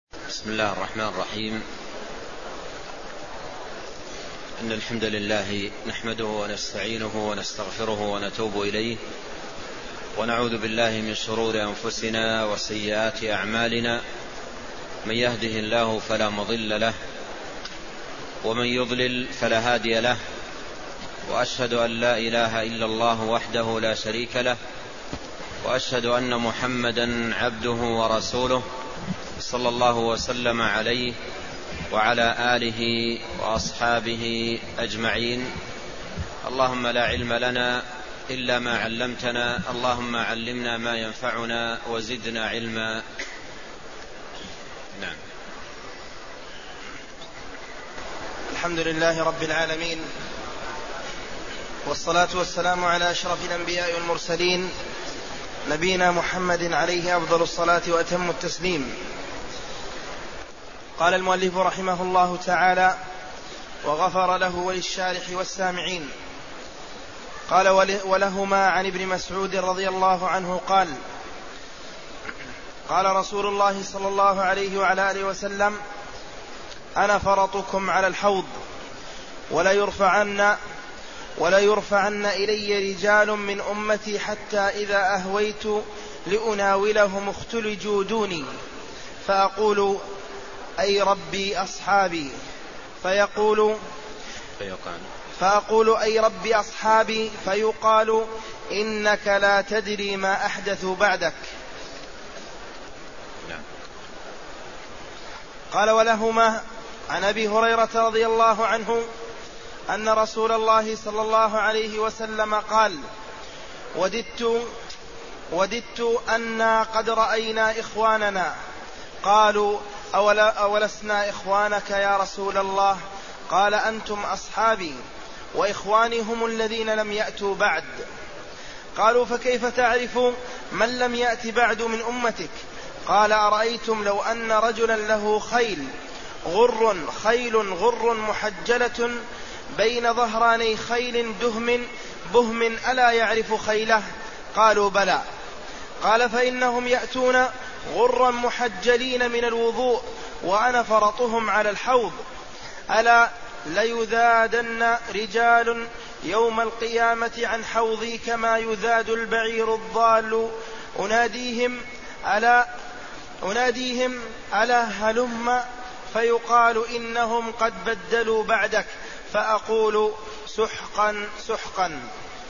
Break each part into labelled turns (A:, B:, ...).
A: بسم الله الرحمن الرحيم. إن الحمد لله نحمده ونستعينه ونستغفره ونتوب إليه، ونعوذ بالله من شرور أنفسنا وسيئات أعمالنا. من يهده الله فلا مضل له، ومن يضلل فلا هادي له، وأشهد أن لا إله إلا الله وحده لا شريك له، وأشهد أن محمدا عبده ورسوله صلى الله وسلم عليه وعلى آله وأصحابه أجمعين. اللهم لا علم لنا إلا ما علمتنا، اللهم علمنا ما ينفعنا وزدنا علما. نعم.
B: الحمد لله رب العالمين، والصلاة والسلام على أشرف الأنبياء والمرسلين، نبينا محمد عليه أفضل الصلاة وأتم التسليم. قال المؤلف رحمه الله تعالى: وغفر له وللشارح والسامعين. قال: ولهما عن ابن مسعود رضي الله عنه قال: قال رسول الله صلى الله عليه وعلى آله وسلم: أنا فرطكم على الحوض، وليرفعن إلي رجال من أمتي حتى إذا أهويت لأناولهم اختلجوا دوني، فأقول: أي ربي أصحابي، فأقول: أي ربي أصحابي، فيقال: إنك لا تدري ما أحدثوا بعدك. قال: ولهما عن أبي هريرة رضي الله عنه أن رسول الله صلى الله عليه وسلم قال: وددت أنا قد رأينا إخواننا. قالوا: أولسنا إخوانك يا رسول الله؟ قال: أنتم أصحابي، وإخواني هم الذين لم يأتوا بعد. قالوا: فكيف تعرف من لم يأت بعد من أمتك؟ قال: أرأيتم لو أن رجلا له خيل غر محجلة بين ظهراني خيل بهم ألا يعرف خيله؟ قالوا: بلى. قال: فإنهم يأتون غرا محجلين من الوضوء، وأنا فرطهم على الحوض. ألا ليذادن رجال يوم القيامة عن حوضي كما يذاد البعير الضال. أناديهم ألا هلم، فيقال: إنهم قد بدلوا بعدك، فأقول: سحقا سحقا.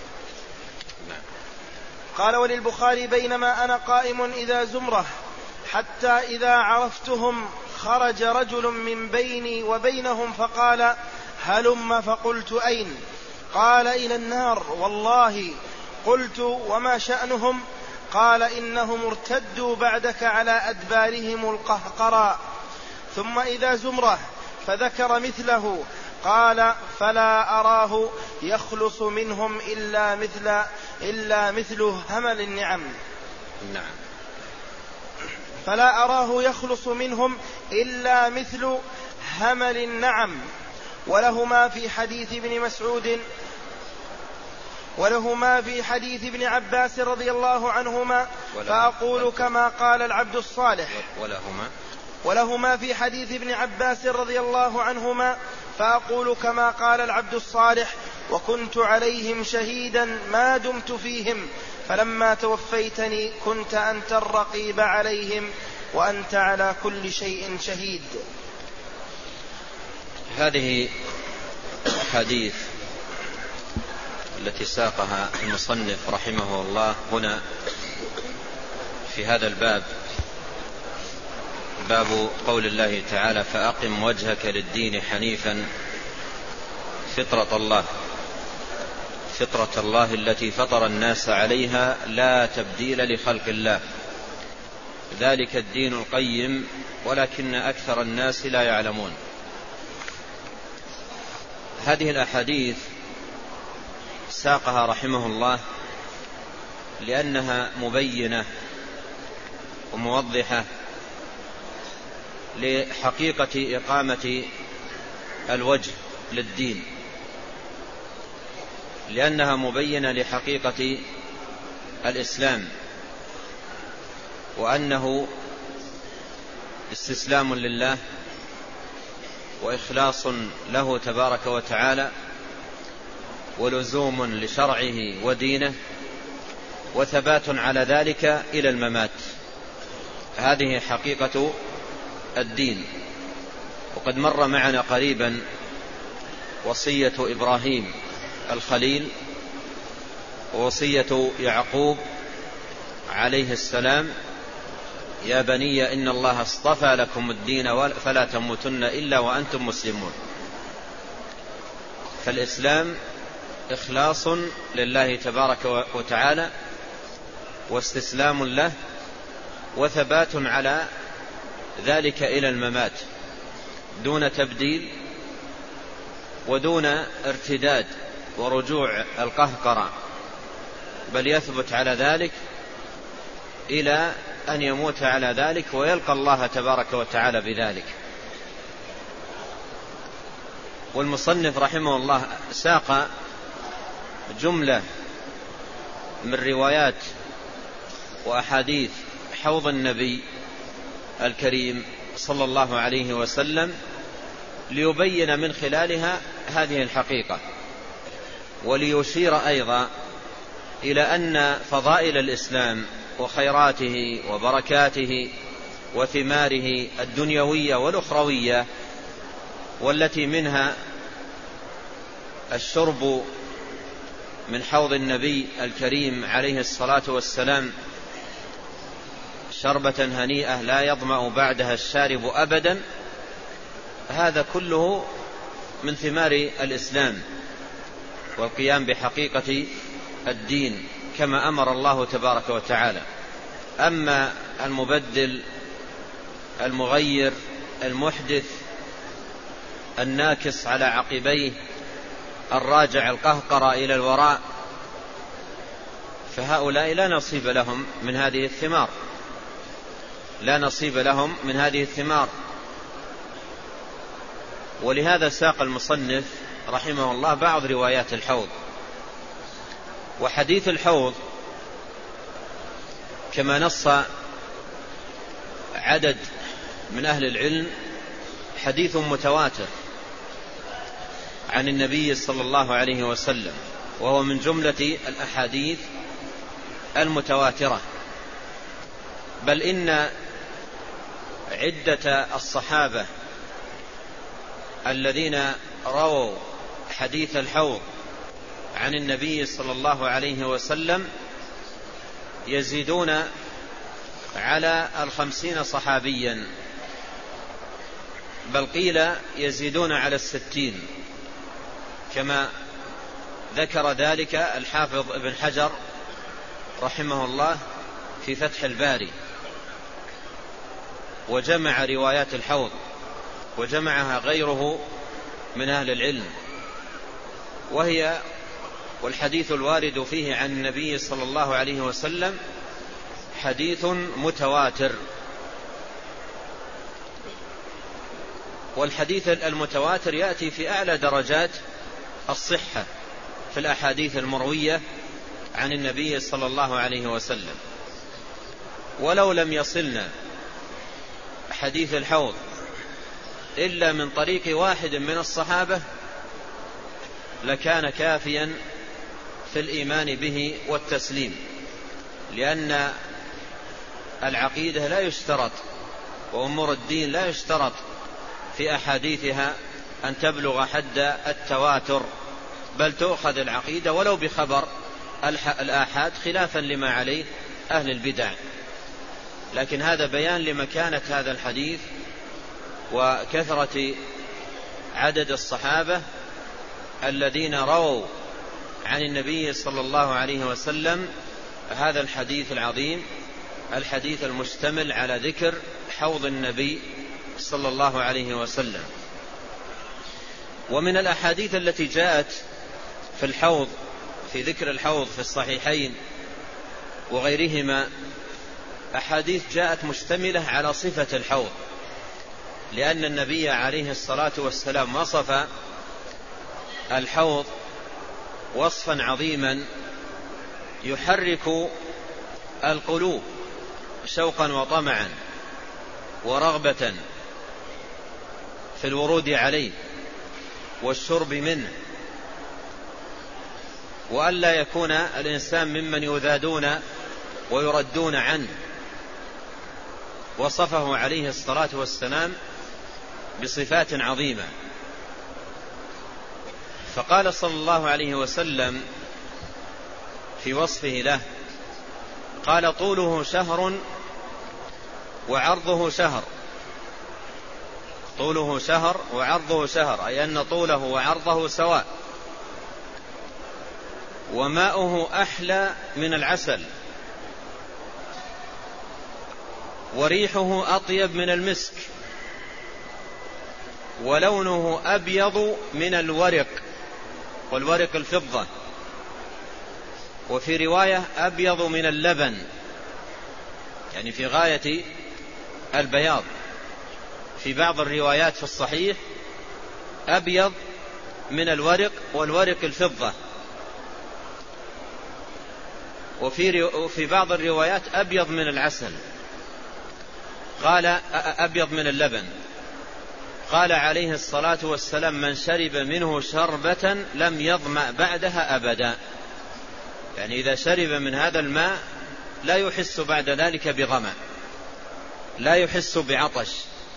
B: قال: وللبخاري: بينما أنا قائم إذا زمرة، حتى إذا عرفتهم خرج رجل من بيني وبينهم فقال: هلم. فقلت: أين؟ قال: إلى النار والله. قلت: وما شأنهم؟ قال: إنهم ارتدوا بعدك على أدبارهم القهقراء. ثم إذا زمرة، فذكر مثله. قال: فلا أراه يخلص منهم إلا مثل همل النعم. فلا أراه يخلص منهم إلا مثل همل النعم. ولهما في حديث ابن عباس رضي الله عنهما، فأقول كما قال العبد الصالح. ولهما في حديث ابن عباس رضي الله عنهما، فأقول كما قال العبد الصالح: وكنت عليهم شهيدا ما دمت فيهم، فلما توفيتني كنت أنت الرقيب عليهم، وأنت على كل شيء شهيد.
A: هذه الحديث التي ساقها المصنف رحمه الله هنا في هذا الباب، باب قول الله تعالى: فأقم وجهك للدين حنيفا فطرة الله التي فطر الناس عليها لا تبديل لخلق الله، ذلك الدين القيم ولكن أكثر الناس لا يعلمون. هذه الأحاديث ساقها رحمه الله لأنها مبينة وموضحة لحقيقة إقامة الوجه للدين، لأنها مبينة لحقيقة الإسلام، وأنه استسلام لله وإخلاص له تبارك وتعالى ولزوم لشرعه ودينه وثبات على ذلك إلى الممات. هذه حقيقة الدين. وقد مر معنا قريبا وصية إبراهيم الخليل ووصية يعقوب عليه السلام: يا بني إن الله اصطفى لكم الدين فلا تموتن إلا وأنتم مسلمون. فالإسلام إخلاص لله تبارك وتعالى واستسلام له وثبات على ذلك إلى الممات دون تبديل ودون ارتداد ورجوع القهقرة، بل يثبت على ذلك إلى أن يموت على ذلك ويلقى الله تبارك وتعالى بذلك. والمصنف رحمه الله ساق جملة من روايات وأحاديث حوض النبي الكريم صلى الله عليه وسلم ليبين من خلالها هذه الحقيقة، وليشير أيضا إلى أن فضائل الإسلام وخيراته وبركاته وثماره الدنيوية والأخروية، والتي منها الشرب من حوض النبي الكريم عليه الصلاة والسلام شربة هنيئة لا يظمأ بعدها الشارب أبدا، هذا كله من ثمار الإسلام والقيام بحقيقة الدين كما أمر الله تبارك وتعالى. أما المبدل المغير المحدث الناكس على عقبيه الراجع القهقر إلى الوراء، فهؤلاء لا نصيب لهم من هذه الثمار، لا نصيب لهم من هذه الثمار. ولهذا ساق المصنف رحمه الله بعض روايات الحوض. وحديث الحوض كما نص عدد من أهل العلم حديث متواتر عن النبي صلى الله عليه وسلم، وهو من جملة الأحاديث المتواترة. بل إن عدة الصحابة الذين رووا حديث الحوض عن النبي صلى الله عليه وسلم يزيدون على 50 صحابيا، بل قيل يزيدون على 60، كما ذكر ذلك الحافظ ابن حجر رحمه الله في فتح الباري، وجمع روايات الحوض وجمعها غيره من أهل العلم، والحديث الوارد فيه عن النبي صلى الله عليه وسلم حديث متواتر. والحديث المتواتر يأتي في أعلى درجات الصحة في الأحاديث المروية عن النبي صلى الله عليه وسلم. ولو لم يصلنا حديث الحوض إلا من طريق واحد من الصحابة لكان كافيا في الإيمان به والتسليم، لأن العقيدة لا يشترط وأمور الدين لا يشترط في أحاديثها أن تبلغ حد التواتر، بل تؤخذ العقيدة ولو بخبر الآحاد خلافا لما عليه أهل البدع. لكن هذا بيان لمكانة هذا الحديث وكثرة عدد الصحابة الذين رووا عن النبي صلى الله عليه وسلم هذا الحديث العظيم، الحديث المشتمل على ذكر حوض النبي صلى الله عليه وسلم. ومن الأحاديث التي جاءت في الحوض، في ذكر الحوض في الصحيحين وغيرهما، أحاديث جاءت مشتملة على صفة الحوض، لأن النبي عليه الصلاة والسلام وصف الحوض وصفا عظيما يحرك القلوب شوقا وطمعا، ورغبة في الورود عليه والشرب منه، وألا يكون الإنسان ممن يذادون ويردون عنه. وصفه عليه الصلاة والسلام بصفات عظيمة، فقال صلى الله عليه وسلم في وصفه له، قال: طوله شهر وعرضه شهر. طوله شهر وعرضه شهر، أي أن طوله وعرضه سواء. وماؤه أحلى من العسل، وريحه أطيب من المسك، ولونه أبيض من الورق، والورق الفضة. وفي رواية أبيض من اللبن، يعني في غاية البياض. في بعض الروايات في الصحيح أبيض من الورق، والورق الفضة. وفي بعض الروايات أبيض من العسل، قال أبيض من اللبن. قال عليه الصلاة والسلام: من شرب منه شربة لم يظمأ بعدها أبدا. يعني إذا شرب من هذا الماء لا يحس بعد ذلك بظمأ، لا يحس بعطش.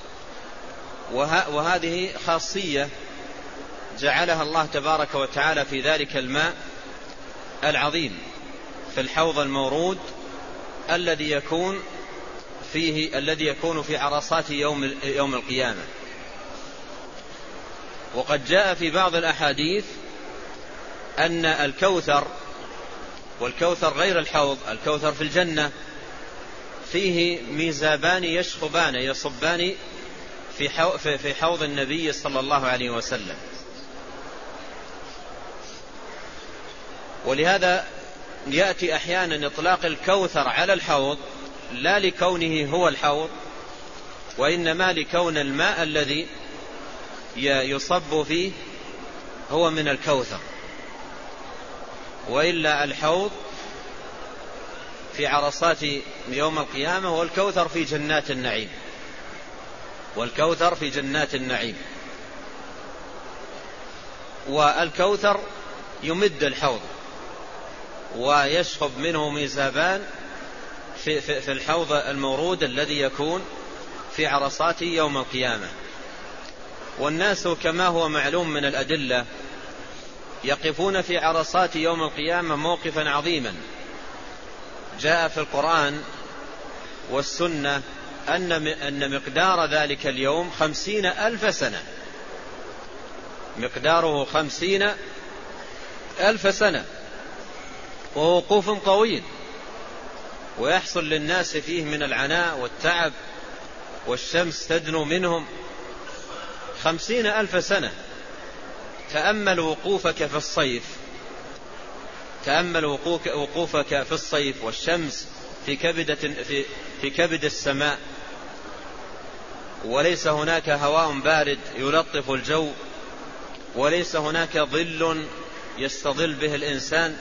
A: وهذه خاصية جعلها الله تبارك وتعالى في ذلك الماء العظيم، في الحوض المورود الذي يكون في عرصات يوم القيامة. وقد جاء في بعض الأحاديث أن الكوثر، والكوثر غير الحوض، الكوثر في الجنة، فيه ميزابان يشخبان يصبان في حوض النبي صلى الله عليه وسلم. ولهذا يأتي أحيانا إطلاق الكوثر على الحوض لا لكونه هو الحوض، وإنما لكون الماء الذي يصب فيه هو من الكوثر. وإلا الحوض في عرصات يوم القيامة، والكوثر في جنات النعيم، والكوثر في جنات النعيم. والكوثر يمد الحوض ويشخب منه ميزابان في الحوض المورود الذي يكون في عرصات يوم القيامة. والناس كما هو معلوم من الأدلة يقفون في عرصات يوم القيامة موقفا عظيما. جاء في القرآن والسنة أن مقدار ذلك اليوم 50,000 سنة، مقداره 50,000 سنة، ووقوف طويل، ويحصل للناس فيه من العناء والتعب، والشمس تدنو منهم 50,000 سنة. تأمل وقوفك في الصيف، تأمل وقوفك في الصيف والشمس في كبد السماء، وليس هناك هواء بارد يلطف الجو، وليس هناك ظل يستظل به الإنسان.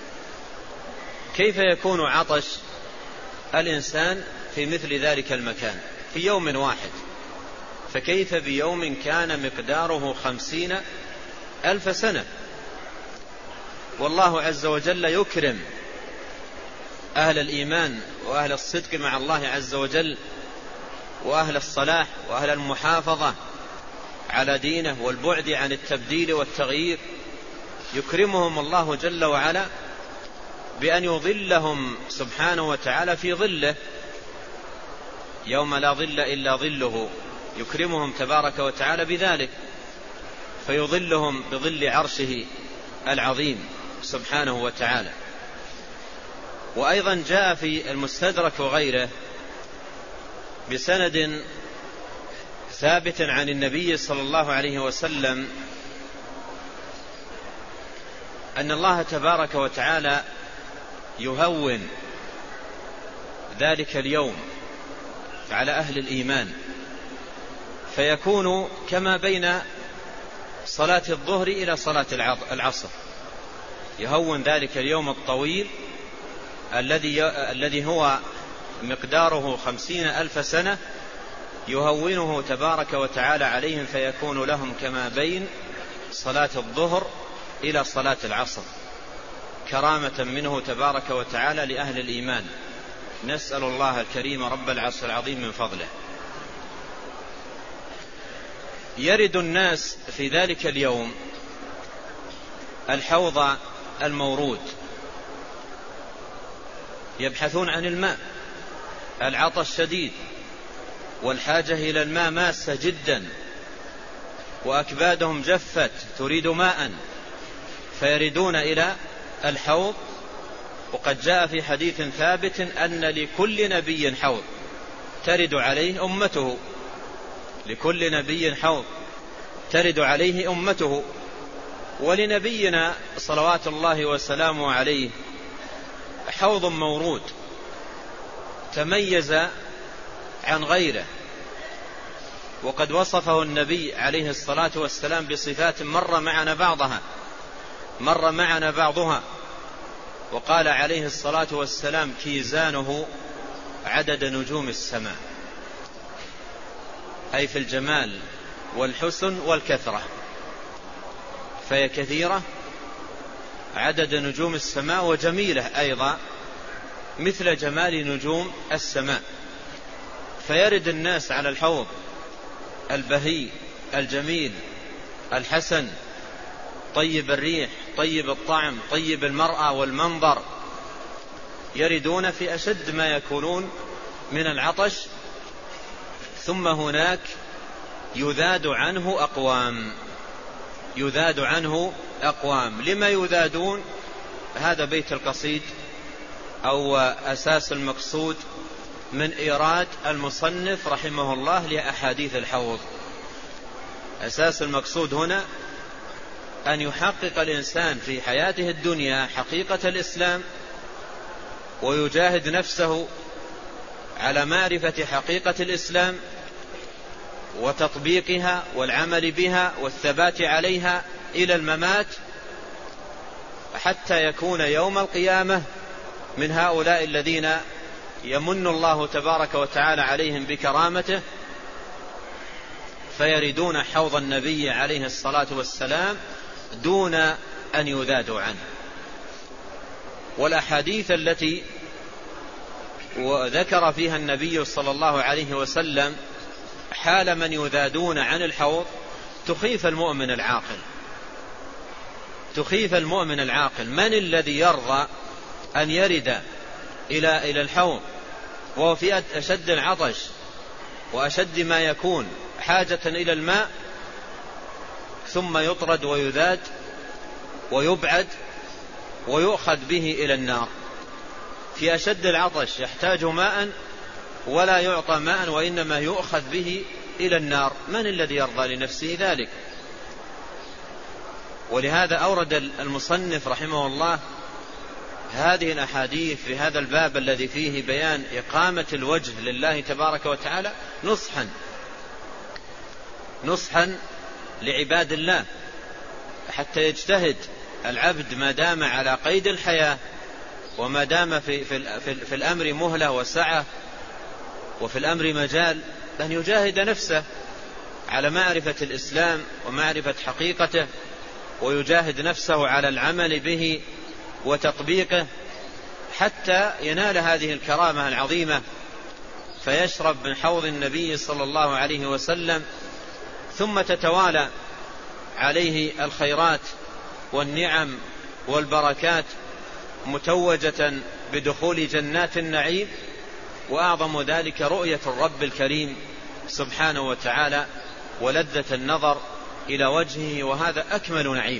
A: كيف يكون عطش الإنسان في مثل ذلك المكان في يوم واحد؟ فكيف بيوم كان مقداره 50,000 سنة؟ والله عز وجل يكرم أهل الإيمان وأهل الصدق مع الله عز وجل، وأهل الصلاح وأهل المحافظة على دينه والبعد عن التبديل والتغيير. يكرمهم الله جل وعلا بأن يظلهم سبحانه وتعالى في ظله يوم لا ظل إلا ظله. يكرمهم تبارك وتعالى بذلك، فيظلهم بظل عرشه العظيم سبحانه وتعالى. وأيضا جاء في المستدرك وغيره بسند ثابت عن النبي صلى الله عليه وسلم أن الله تبارك وتعالى يهون ذلك اليوم على أهل الإيمان، فيكون كما بين صلاة الظهر إلى صلاة العصر. يهون ذلك اليوم الطويل الذي هو مقداره 50,000 سنة، يهونه تبارك وتعالى عليهم فيكون لهم كما بين صلاة الظهر إلى صلاة العصر، كرامة منه تبارك وتعالى لأهل الإيمان. نسأل الله الكريم رب العرش العظيم من فضله. يرد الناس في ذلك اليوم الحوض المورود، يبحثون عن الماء، العطش شديد والحاجة إلى الماء ماسة جدا، وأكبادهم جفت تريد ماء، فيردون إلى الحوض. وقد جاء في حديث ثابت أن لكل نبي حوض ترد عليه أمته، لكل نبي حوض ترد عليه أمته. ولنبينا صلوات الله وسلامه عليه حوض مورود تميز عن غيره، وقد وصفه النبي عليه الصلاة والسلام بصفات مر معنا بعضها، وقال عليه الصلاة والسلام: كيزانه عدد نجوم السماء، أي في الجمال والحسن والكثرة، فهي كثيرة عدد نجوم السماء، وجميلة أيضا مثل جمال نجوم السماء. فيرد الناس على الحوض البهي الجميل الحسن، طيب الريح، طيب الطعم، طيب المرأة والمنظر، يردون في أشد ما يكونون من العطش. ثم هناك يذاد عنه أقوام. لما يذادون؟ هذا بيت القصيد أو أساس المقصود من إيراد المصنف رحمه الله لأحاديث الحوض. أساس المقصود هنا أن يحقق الإنسان في حياته الدنيا حقيقة الإسلام، ويجاهد نفسه على معرفة حقيقة الإسلام وتطبيقها والعمل بها والثبات عليها إلى الممات، حتى يكون يوم القيامة من هؤلاء الذين يمن الله تبارك وتعالى عليهم بكرامته، فيردون حوض النبي عليه الصلاة والسلام دون أن يذادوا عنه. والأحاديث التي ذكر فيها النبي صلى الله عليه وسلم حال من يذادون عن الحوض تخيف المؤمن العاقل. من الذي يرضى أن يرد إلى الحوض وهو في أشد العطش وأشد ما يكون حاجة إلى الماء، ثم يطرد ويذاد ويبعد ويؤخذ به إلى النار؟ في أشد العطش يحتاج ماء ولا يعطى ماء، وإنما يؤخذ به إلى النار. من الذي يرضى لنفسه ذلك؟ ولهذا أورد المصنف رحمه الله هذه الأحاديث في هذا الباب الذي فيه بيان إقامة الوجه لله تبارك وتعالى نصحا لعباد الله، حتى يجتهد العبد ما دام على قيد الحياة، وما دام في الأمر مهلة وسعة، وفي الأمر مجال، أن يجاهد نفسه على معرفة الإسلام ومعرفة حقيقته، ويجاهد نفسه على العمل به وتطبيقه، حتى ينال هذه الكرامة العظيمة، فيشرب من حوض النبي صلى الله عليه وسلم، ثم تتوالى عليه الخيرات والنعم والبركات متوجة بدخول جنات النعيم. وأعظم ذلك رؤية الرب الكريم سبحانه وتعالى ولذة النظر إلى وجهه، وهذا أكمل نعيم.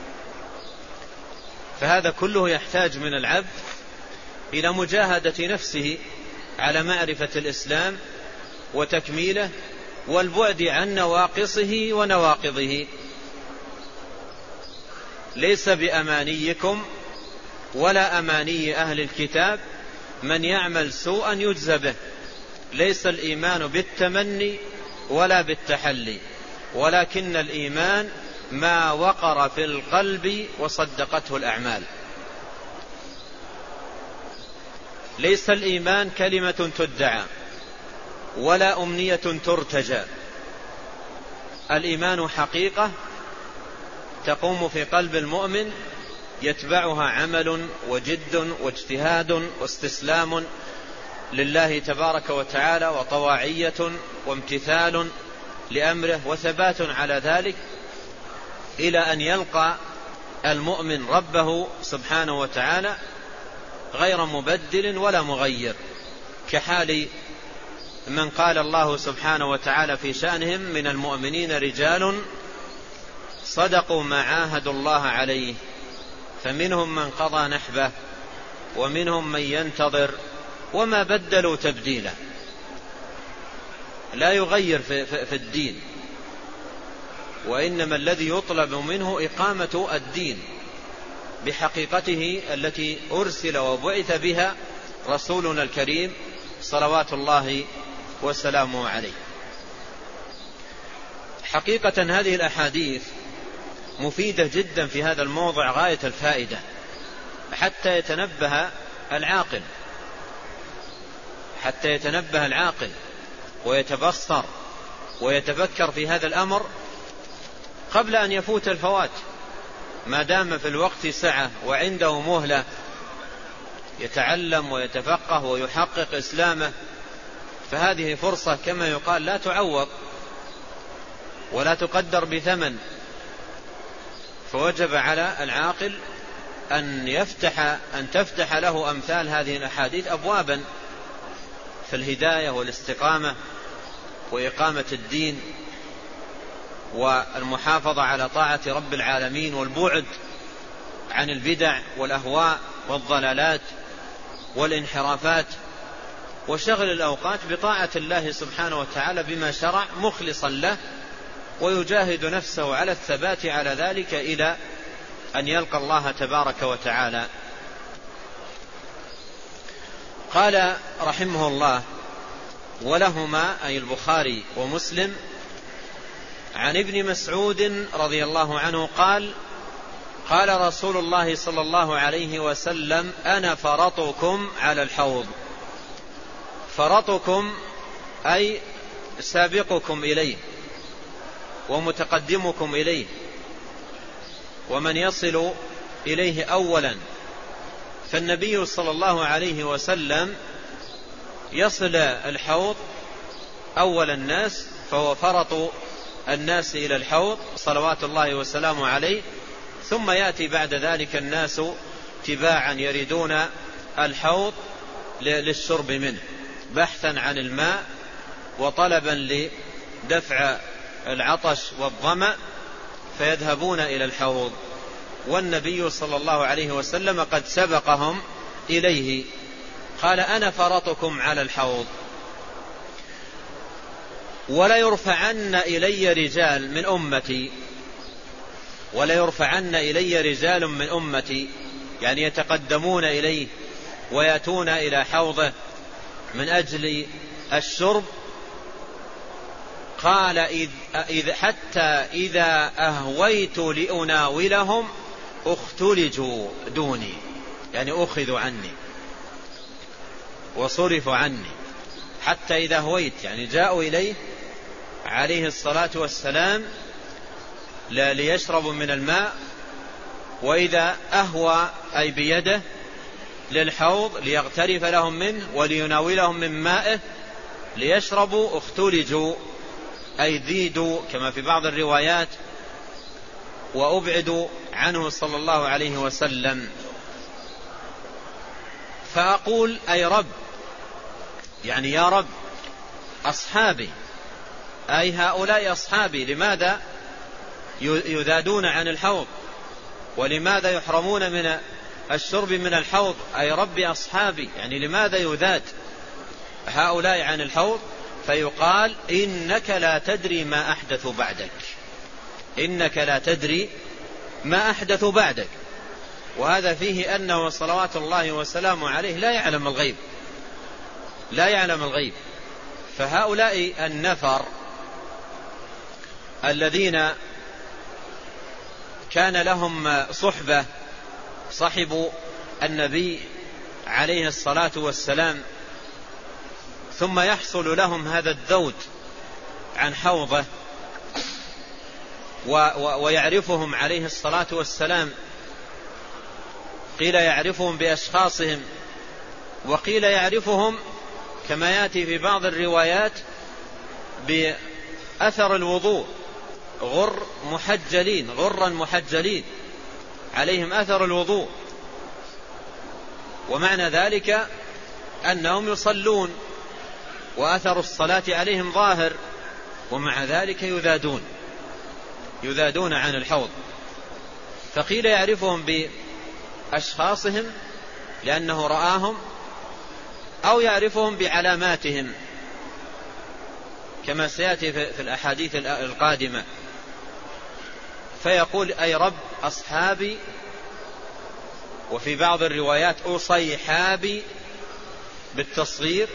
A: فهذا كله يحتاج من العبد إلى مجاهدة نفسه على معرفة الإسلام وتكميله، والبعد عن نواقصه ونواقضه. ليس بأمانيكم ولا أماني أهل الكتاب من يعمل سوءا يجزى به. ليس الإيمان بالتمني ولا بالتحلي، ولكن الإيمان ما وقر في القلب وصدقته الأعمال. ليس الإيمان كلمة تدعى، ولا أمنية ترتجى. الإيمان حقيقة تقوم في قلب المؤمن، يتبعها عمل وجد واجتهاد واستسلام لله تبارك وتعالى، وطواعية وامتثال لأمره وثبات على ذلك، إلى أن يلقى المؤمن ربه سبحانه وتعالى غير مبدل ولا مغير، كحال من قال الله سبحانه وتعالى في شأنهم: من المؤمنين رجال صدقوا ما عاهدوا الله عليه فمنهم من قضى نحبه ومنهم من ينتظر وما بدلوا تبديلا. لا يغير في الدين، وإنما الذي يطلب منه إقامة الدين بحقيقته التي أرسل وبعث بها رسولنا الكريم صلوات الله وسلامه عليه. حقيقة هذه الأحاديث مفيدة جدا في هذا الموضع غاية الفائدة، حتى يتنبه العاقل ويتبصر ويتفكر في هذا الأمر قبل أن يفوت الفوات، ما دام في الوقت سعة وعنده مهلة يتعلم ويتفقه ويحقق إسلامه، فهذه فرصة كما يقال لا تعوض ولا تقدر بثمن. فوجب على العاقل أن تفتح له أمثال هذه الأحاديث أبوابا في الهداية والاستقامة وإقامة الدين والمحافظة على طاعة رب العالمين والبعد عن البدع والأهواء والضلالات والانحرافات، وشغل الأوقات بطاعة الله سبحانه وتعالى بما شرع مخلصا له، ويجاهد نفسه على الثبات على ذلك إلى أن يلقى الله تبارك وتعالى. قال رحمه الله: ولهما أي البخاري ومسلم عن ابن مسعود رضي الله عنه قال: قال رسول الله صلى الله عليه وسلم: أنا فرطكم على الحوض. فرطكم أي سابقكم إليه ومتقدمكم إليه، ومن يصل إليه أولا. فالنبي صلى الله عليه وسلم يصل الحوض أول الناس، فهو فرط الناس إلى الحوض صلوات الله وسلامه عليه، ثم يأتي بعد ذلك الناس تباعا يريدون الحوض للشرب منه بحثا عن الماء وطلبا لدفع العطش والظمأ، فيذهبون إلى الحوض، والنبي صلى الله عليه وسلم قد سبقهم إليه. قال: أنا فرطكم على الحوض ولا يرفعن إلي رجال من أمتي. ولا يرفعن إلي رجال من أمتي يعني يتقدمون إليه ويأتون إلى حوضه من أجل الشرب. قال: حتى إذا أهويت لأناولهم اختلجوا دوني، يعني أخذوا عني وصرفوا عني. حتى إذا هويت يعني جاءوا إليه عليه الصلاة والسلام ليشربوا من الماء، وإذا أهوى أي بيده للحوض ليغترف لهم منه وليناولهم من مائه ليشربوا اختلجوا أي ذيدوا كما في بعض الروايات، وأبعدوا عنه صلى الله عليه وسلم. فأقول: أي رب، يعني يا رب، أصحابي أي هؤلاء أصحابي لماذا يذادون عن الحوض ولماذا يحرمون من الشرب من الحوض؟ أي ربي أصحابي، يعني لماذا يذاد هؤلاء عن الحوض؟ فيقال: إنك لا تدري ما أحدث بعدك، إنك لا تدري ما أحدث بعدك. وهذا فيه أنه صلوات الله وسلامه عليه لا يعلم الغيب، لا يعلم الغيب. فهؤلاء النفر الذين كان لهم صحبة صحبوا النبي عليه الصلاة والسلام ثم يحصل لهم هذا الذود عن حوضه ويعرفهم عليه الصلاة والسلام، قيل يعرفهم بأشخاصهم، وقيل يعرفهم كما يأتي في بعض الروايات بأثر الوضوء، غرا محجلين عليهم أثر الوضوء، ومعنى ذلك أنهم يصلون وأثر الصلاة عليهم ظاهر، ومع ذلك يذادون عن الحوض. فقيل يعرفهم بأشخاصهم لأنه رآهم، أو يعرفهم بعلاماتهم كما سيأتي في الأحاديث القادمة، فيقول أي رب أصحابي، وفي بعض الروايات أصيحابي بالتصغير.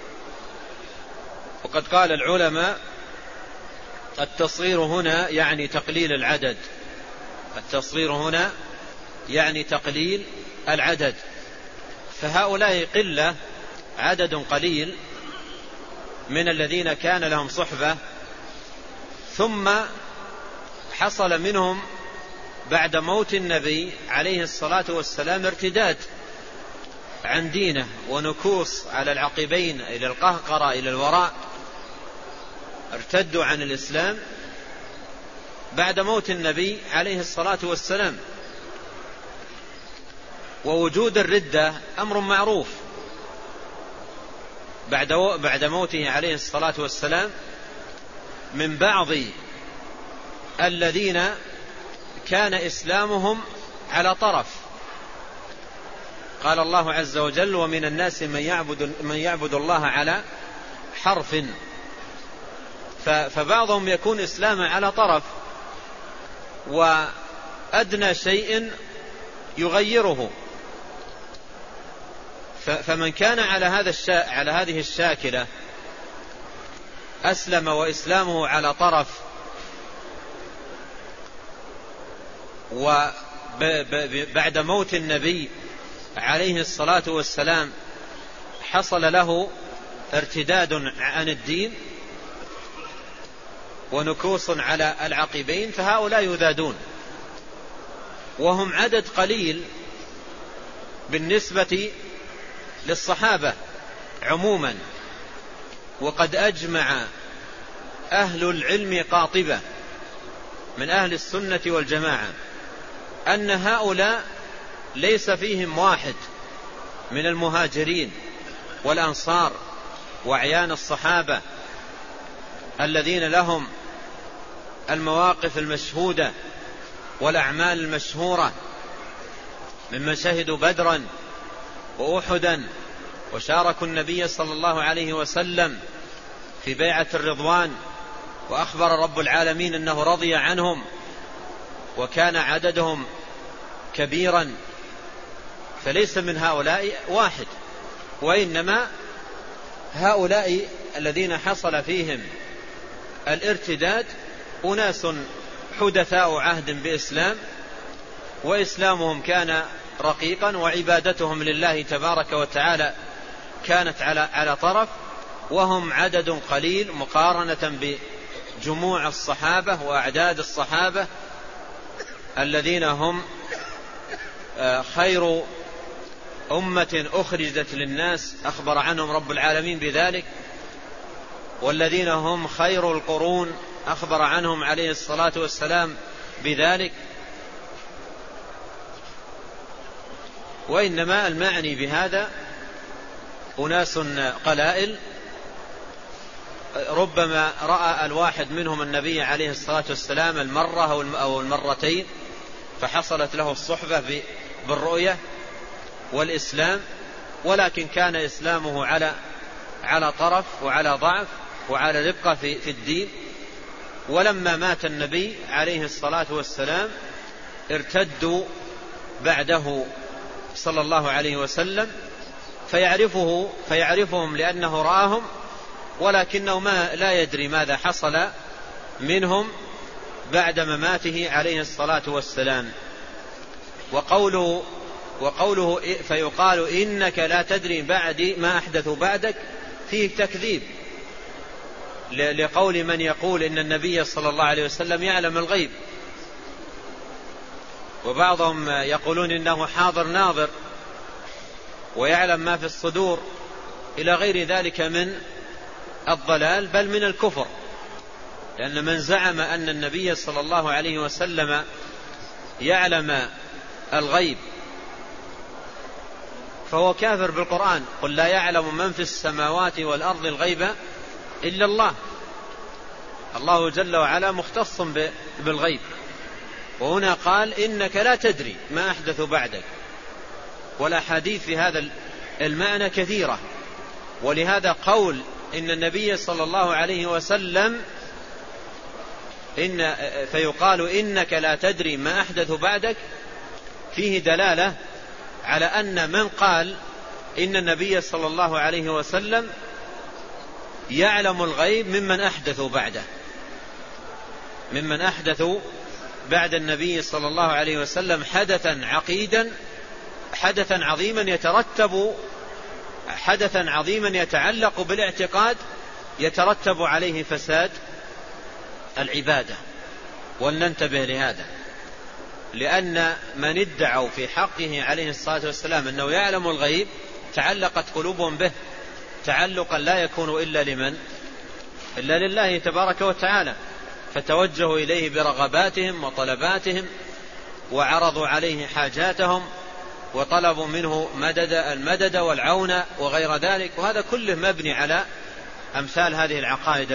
A: وقد قال العلماء التصغير هنا يعني تقليل العدد، التصغير هنا يعني تقليل العدد، فهؤلاء قلة، عدد قليل من الذين كان لهم صحبة، ثم حصل منهم بعد موت النبي عليه الصلاة والسلام ارتداد عن دينه ونكوص على العقبين إلى القهقرة إلى الوراء، ارتدوا عن الإسلام بعد موت النبي عليه الصلاة والسلام. ووجود الردة أمر معروف بعد موته عليه الصلاة والسلام من بعض الذين كان إسلامهم على طرف. قال الله عز وجل ومن الناس من يعبد الله على حرف، فبعضهم يكون إسلامه على طرف وأدنى شيء يغيره، فمن كان على هذه الشاكلة أسلم وإسلامه على طرف، وبعد موت النبي عليه الصلاة والسلام حصل له ارتداد عن الدين ونكوص على العقبين، فهؤلاء يذادون، وهم عدد قليل بالنسبة للصحابة عموما. وقد أجمع أهل العلم قاطبة من أهل السنة والجماعة أن هؤلاء ليس فيهم واحد من المهاجرين والأنصار وأعيان الصحابة الذين لهم المواقف المشهودة والأعمال المشهورة، ممن شهدوا بدرا وأحدا وشاركوا النبي صلى الله عليه وسلم في بيعة الرضوان، وأخبر رب العالمين أنه رضي عنهم، وكان عددهم كبيرا. فليس من هؤلاء واحد، وإنما هؤلاء الذين حصل فيهم الارتداد أناس حدثاء عهد بإسلام، وإسلامهم كان رقيقا، وعبادتهم لله تبارك وتعالى كانت على طرف، وهم عدد قليل مقارنة بجموع الصحابة وأعداد الصحابة الذين هم خير أمة أخرجت للناس، أخبر عنهم رب العالمين بذلك، والذين هم خير القرون أخبر عنهم عليه الصلاة والسلام بذلك. وإنما المعني بهذا أناس قلائل، ربما رأى الواحد منهم النبي عليه الصلاة والسلام المرة أو المرتين، فحصلت له الصحبة بالرؤية والإسلام، ولكن كان إسلامه على طرف وعلى ضعف وعلى رقة في الدين. ولما مات النبي عليه الصلاة والسلام ارتدوا بعده صلى الله عليه وسلم، فيعرفهم لأنه رآهم، ولكنه لا يدري ماذا حصل منهم بعد مماته عليه الصلاة والسلام. وقوله فيقال إنك لا تدري بعدي ما أحدثوا بعدك، فيه تكذيب لقول من يقول إن النبي صلى الله عليه وسلم يعلم الغيب، وبعضهم يقولون إنه حاضر ناظر ويعلم ما في الصدور، إلى غير ذلك من الضلال بل من الكفر. لأن من زعم أن النبي صلى الله عليه وسلم يعلم الغيب فهو كافر بالقرآن. قل لا يعلم من في السماوات والأرض الغيب إلا الله. الله جل وعلا مختص بالغيب، وهنا قال إنك لا تدري ما أحدث بعدك. والأحاديث في هذا المعنى كثيرة، ولهذا قول إن النبي صلى الله عليه وسلم فيقال إنك لا تدري ما أحدث بعدك فيه دلالة على أن من قال إن النبي صلى الله عليه وسلم يعلم الغيب ممن أحدثوا بعده، ممن أحدثوا بعد النبي صلى الله عليه وسلم حدثا عظيما يتعلق بالاعتقاد يترتب عليه فساد العبادة. ولننتبه لهذا، لأن من ادعوا في حقه عليه الصلاة والسلام أنه يعلم الغيب تعلقت قلوبهم به تعلقا لا يكون إلا لله تبارك وتعالى، فتوجهوا إليه برغباتهم وطلباتهم، وعرضوا عليه حاجاتهم، وطلبوا منه المدد والعون وغير ذلك. وهذا كله مبني على أمثال هذه العقائد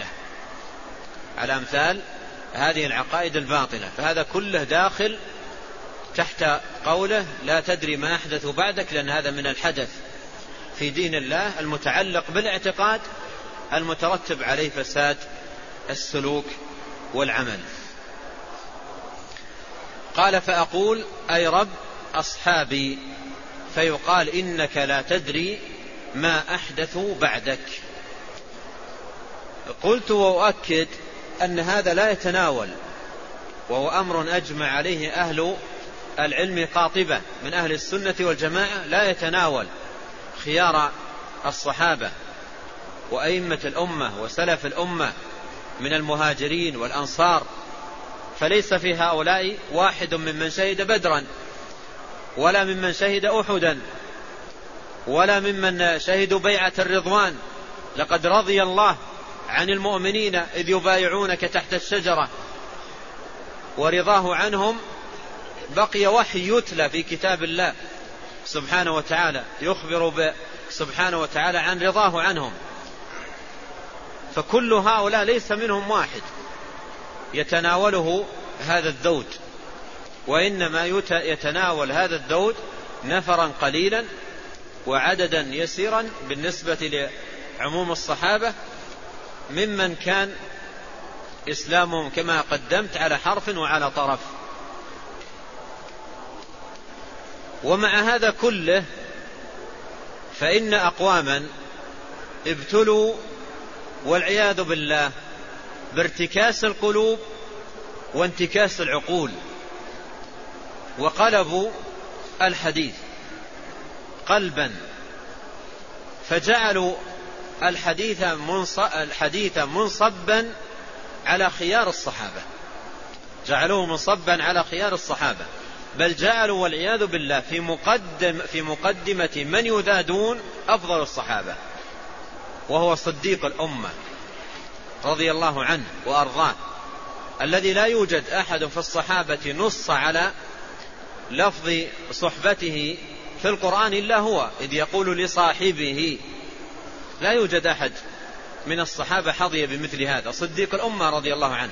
A: الباطلة، فهذا كله داخل تحت قوله لا تدري ما أحدث بعدك، لأن هذا من الحدث في دين الله المتعلق بالاعتقاد المترتب عليه فساد السلوك والعمل. قال فأقول أي رب أصحابي، فيقال إنك لا تدري ما أحدثوا بعدك. قلت وأؤكد أن هذا لا يتناول، وهو أمر أجمع عليه أهل العلم قاطبة من أهل السنة والجماعة، لا يتناول خيار الصحابة وأئمة الأمة وسلف الأمة من المهاجرين والأنصار، فليس في هؤلاء واحد ممن شهد بدرا، ولا ممن شهد أحدا، ولا ممن شهدوا بيعة الرضوان. لقد رضي الله عن المؤمنين إذ يبايعونك تحت الشجرة، ورضاه عنهم بقي وحي يتلى في كتاب الله سبحانه وتعالى يخبر سبحانه وتعالى عن رضاه عنهم. فكل هؤلاء ليس منهم واحد يتناوله هذا الذود، وإنما يتناول هذا الذود نفرا قليلا وعددا يسيرا بالنسبة لعموم الصحابة، ممن كان إسلامهم كما قدمت على حرف وعلى طرف. ومع هذا كله فإن أقواما ابتلوا والعياذ بالله بارتكاس القلوب وانتكاس العقول، وقلبوا الحديث قلبا، فجعلوا الحديث منصبا على خيار الصحابة، جعلوه منصبا على خيار الصحابة، بل جعلوا والعياذ بالله في مقدمة من يذادون أفضل الصحابة، وهو صديق الأمة رضي الله عنه وأرضاه، الذي لا يوجد أحد في الصحابة نص على لفظ صحبته في القرآن إلا هو، إذ يقول لصاحبه. لا يوجد أحد من الصحابة حظي بمثل هذا، صديق الأمة رضي الله عنه،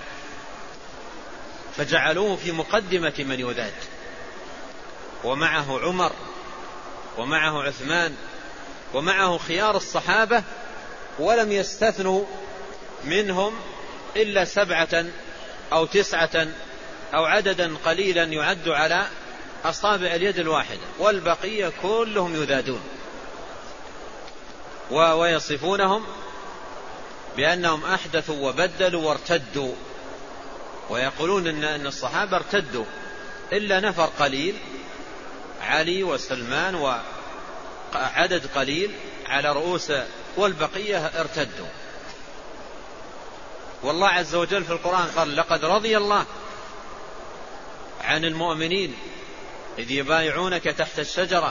A: فجعلوه في مقدمة من يذاد، ومعه عمر ومعه عثمان ومعه خيار الصحابة، ولم يستثنوا منهم إلا 7 أو 9 أو عددا قليلا يعد على أصابع اليد الواحدة، والبقية كلهم يذادون، ويصفونهم بأنهم أحدثوا وبدلوا وارتدوا، ويقولون أن الصحابة ارتدوا إلا نفر قليل، علي وسلمان عدد قليل على رؤوس والبقية ارتدوا. والله عز وجل في القرآن قال لقد رضي الله عن المؤمنين إذ يبايعونك تحت الشجرة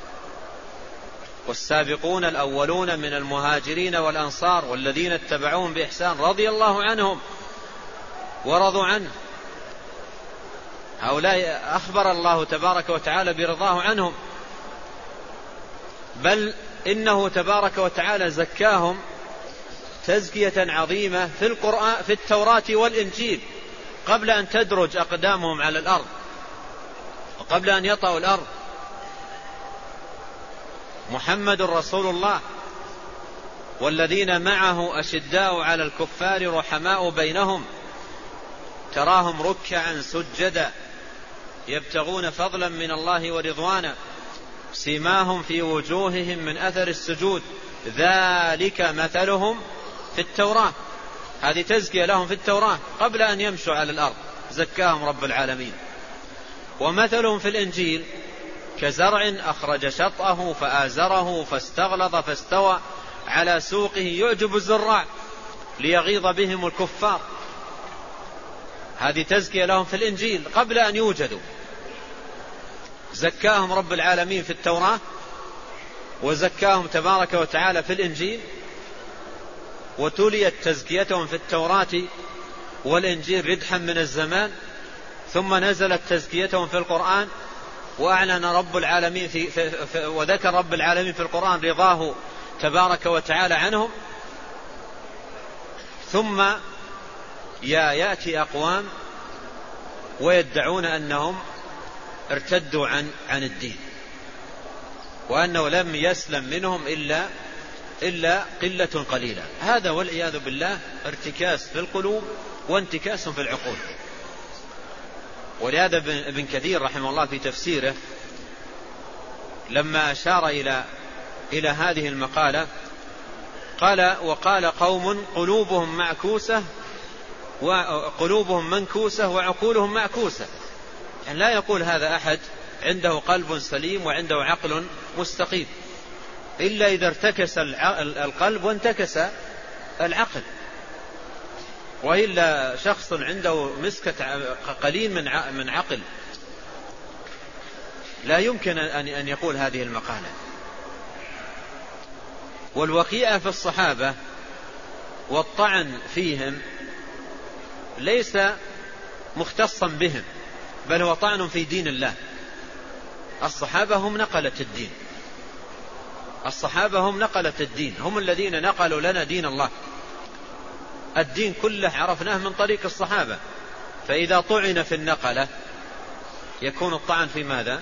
A: والسابقون الأولون من المهاجرين والأنصار والذين اتبعوهم بإحسان رضي الله عنهم ورضوا عنه. هؤلاء أخبر الله تبارك وتعالى برضاه عنهم، بل إنه تبارك وتعالى زكاهم تزكية عظيمة في القرآن في التوراة والإنجيل قبل أن تدرج أقدامهم على الأرض وقبل أن يطأوا الأرض. محمد رسول الله والذين معه أشداء على الكفار رحماء بينهم تراهم ركعا سجدا يبتغون فضلا من الله ورضوانا سيماهم في وجوههم من أثر السجود ذلك مثلهم في التوراة. هذه تزكية لهم في التوراة قبل أن يمشوا على الأرض، زكاهم رب العالمين. ومثلهم في الإنجيل كزرع أخرج شطأه فآزره فاستغلظ فاستوى على سوقه يعجب الزراع ليغيظ بهم الكفار. هذه تزكية لهم في الإنجيل قبل أن يوجدوا، زكاهم رب العالمين في التوراة وزكاهم تبارك وتعالى في الإنجيل، وتليت تزكيتهم في التوراة والإنجيل ردحا من الزمان، ثم نزلت تزكيتهم في القرآن وأعلن رب العالمين وذكر رب العالمين في القرآن رضاه تبارك وتعالى عنهم. ثم يأتي أقوام ويدعون أنهم ارتدوا عن الدين وأنه لم يسلم منهم إلا قلة قليلة. هذا والعياذ بالله ارتكاس في القلوب وانتكاس في العقول. ولهذا ابن كثير رحمه الله في تفسيره لما أشار إلى هذه المقالة قال وقال قوم قلوبهم معكوسة وقلوبهم منكوسة وعقولهم معكوسة. يعني لا يقول هذا أحد عنده قلب سليم وعنده عقل مستقيم إلا إذا ارتكس القلب وانتكس العقل، وإلا شخص عنده مسكة قليل من عقل لا يمكن أن يقول هذه المقالة. والوقيعة في الصحابة والطعن فيهم ليس مختصا بهم، بل هو طعن في دين الله. الصحابة هم نقلة الدين، الصحابة هم نقلة الدين، هم الذين نقلوا لنا دين الله. الدين كله عرفناه من طريق الصحابة، فإذا طعن في النقلة يكون الطعن في ماذا؟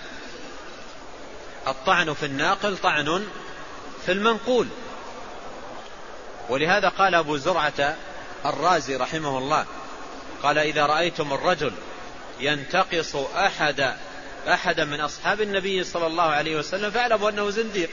A: الطعن في الناقل طعن في المنقول. ولهذا قال أبو زرعة الرازي رحمه الله قال إذا رأيتم الرجل ينتقص أحد من أصحاب النبي صلى الله عليه وسلم فاعلموا أنه زنديق،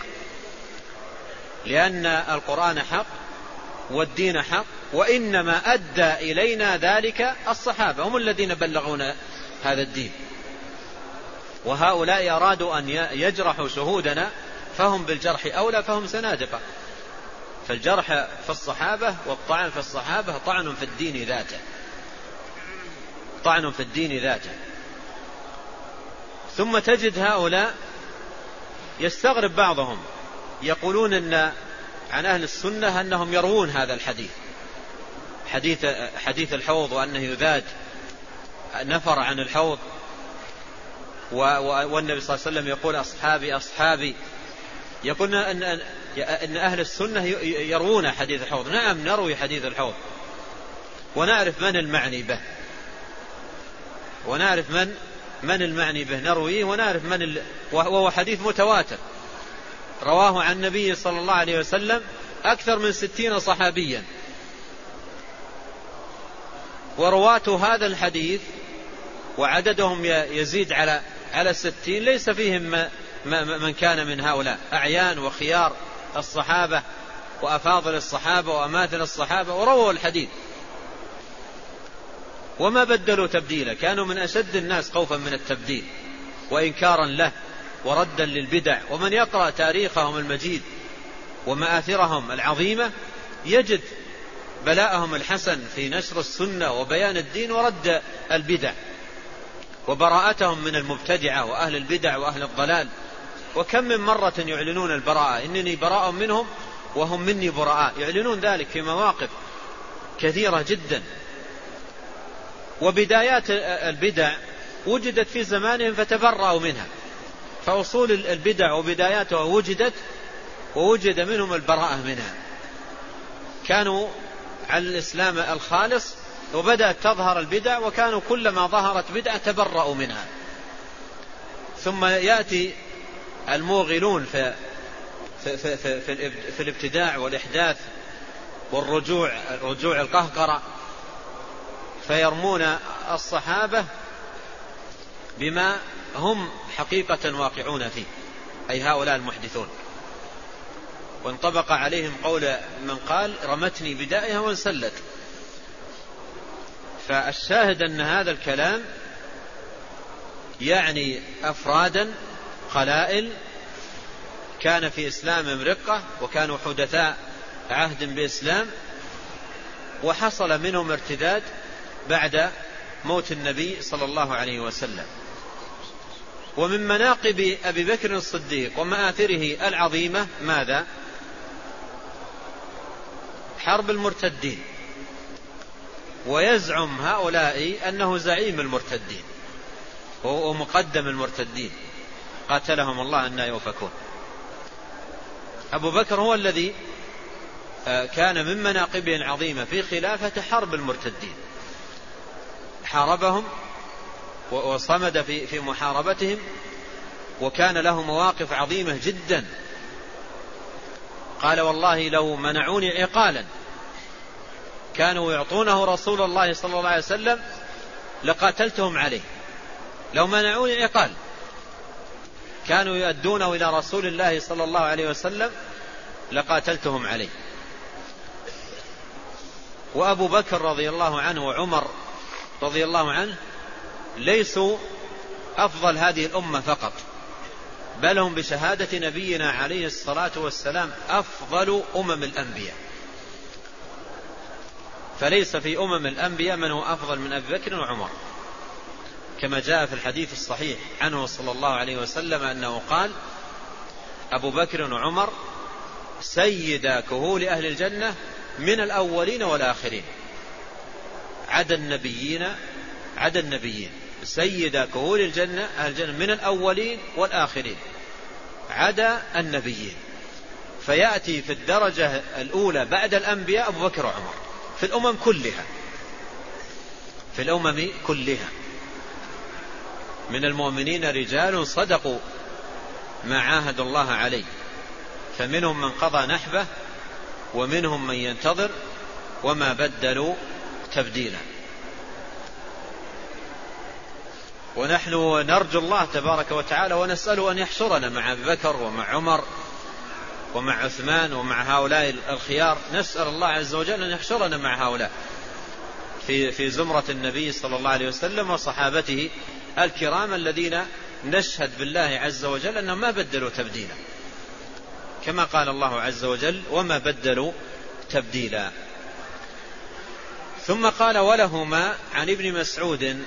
A: لأن القرآن حق والدين حق، وإنما أدى إلينا ذلك الصحابة، هم الذين بلغونا هذا الدين، وهؤلاء أرادوا أن يجرحوا شهودنا فهم بالجرح أولى، فهم سنادقة. فالجرح في الصحابة والطعن في الصحابة طعن في الدين ذاته، طعن في الدين ذاته. ثم تجد هؤلاء يستغرب بعضهم يقولون إن عن أهل السنة أنهم يروون هذا الحديث، حديث الحوض، وأنه يذاد نفر عن الحوض، والنبي صلى الله عليه وسلم يقول أصحابي أصحابي. يقولون أن أهل السنة يروون حديث الحوض. نعم نروي حديث الحوض ونعرف من المعني به، ونعرف من المعني به نرويه، ونعرف وهو حديث متواتر رواه عن النبي صلى الله عليه وسلم أكثر من 60 صحابيا، ورواة هذا الحديث وعددهم يزيد على 60 ليس فيهم من كان من هؤلاء أعيان وخيار الصحابة وأفاضل الصحابة وأماثل الصحابة، ورووا الحديث وما بدلوا تبديلا، كانوا من أشد الناس خوفا من التبديل وإنكارا له وردا للبدع. ومن يقرأ تاريخهم المجيد ومآثرهم العظيمة يجد بلاءهم الحسن في نشر السنة وبيان الدين ورد البدع، وبراءتهم من المبتدعة وأهل البدع وأهل الضلال. وكم من مرة يعلنون البراءة، إنني براء منهم وهم مني براء، يعلنون ذلك في مواقف كثيرة جدا. وبدايات البدع وجدت في زمانهم فتبرأوا منها، فأصول البدع وبداياتها وجدت ووجد منهم البراءة منها. كانوا على الإسلام الخالص وبدأت تظهر البدع، وكانوا كلما ظهرت بدعة تبرأوا منها. ثم يأتي الموغلون في الابتداع والإحداث والرجوع القهقرة، فيرمون الصحابة بما هم حقيقة واقعون فيه، أي هؤلاء المحدثون. وانطبق عليهم قول من قال رمتني بدائها وانسلت. فالشاهد أن هذا الكلام يعني أفرادا قلائل كان في إسلام رقة، وكانوا حدثاء عهد بإسلام، وحصل منهم ارتداد بعد موت النبي صلى الله عليه وسلم. ومن مناقب أبي بكر الصديق ومآثره العظيمة ماذا؟ حرب المرتدين. ويزعم هؤلاء أنه زعيم المرتدين ومقدم المرتدين، قاتلهم الله أن يؤفكون. أبو بكر هو الذي كان من مناقبه العظيمة في خلافة حرب المرتدين، حاربهم وصمد في محاربتهم، وكان له مواقف عظيمة جدا. قال والله لو منعوني عقالا كانوا يعطونه رسول الله صلى الله عليه وسلم لقاتلتهم عليه. لو منعوني عقال كانوا يؤدونه إلى رسول الله صلى الله عليه وسلم لقاتلتهم عليه. وأبو بكر رضي الله عنه وعمر رضي الله عنه ليسوا أفضل هذه الأمة فقط، بل هم بشهادة نبينا عليه الصلاة والسلام أفضل أمم الأنبياء. فليس في أمم الأنبياء من هو أفضل من أبي بكر وعمر، كما جاء في الحديث الصحيح عنه صلى الله عليه وسلم أنه قال أبو بكر وعمر سيدا كهول أهل الجنة من الأولين والآخرين. عدا النبيين سيدا كهول الجنة أهل الجنة من الأولين والآخرين، عدا النبيين. فيأتي في الدرجة الأولى بعد الأنبياء أبو بكر وعمر في الأمم كلها. من المؤمنين رجال صدقوا ما عاهدوا الله عليه، فمنهم من قضى نحبه ومنهم من ينتظر وما بدلوا تبديلا. ونحن نرجو الله تبارك وتعالى ونسأله أن يحشرنا مع أبي بكر ومع عمر ومع عثمان ومع هؤلاء الخيار. نسأل الله عز وجل أن يحشرنا مع هؤلاء في زمرة النبي صلى الله عليه وسلم وصحابته الكرام الذين نشهد بالله عز وجل أنهم ما بدلوا تبديلا، كما قال الله عز وجل وما بدلوا تبديلا. ثم قال ولهما عن ابن مسعود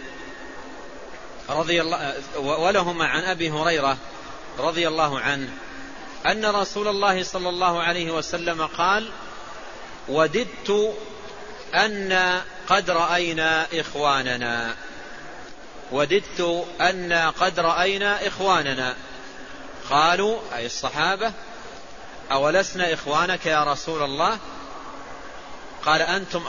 A: ولهما عن أبي هريرة رضي الله عنه أن رسول الله صلى الله عليه وسلم قال وددت أن قد رأينا إخواننا. قالوا أي الصحابة أولسنا إخوانك يا رسول الله؟ قال أنتم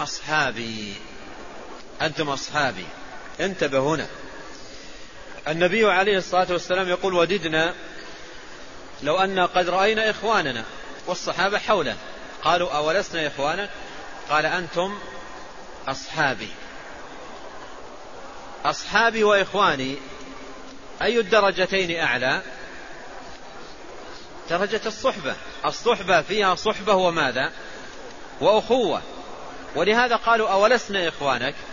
A: أصحابي. انتبه هنا، النبي عليه الصلاة والسلام يقول وددنا لو أن قد رأينا إخواننا، والصحابة حوله قالوا أولسنا إخوانك؟ قال أنتم أصحابي وإخواني. أي الدرجتين أعلى؟ درجة الصحبة فيها صحبة وماذا؟ وأخوة. ولهذا قالوا أولسنا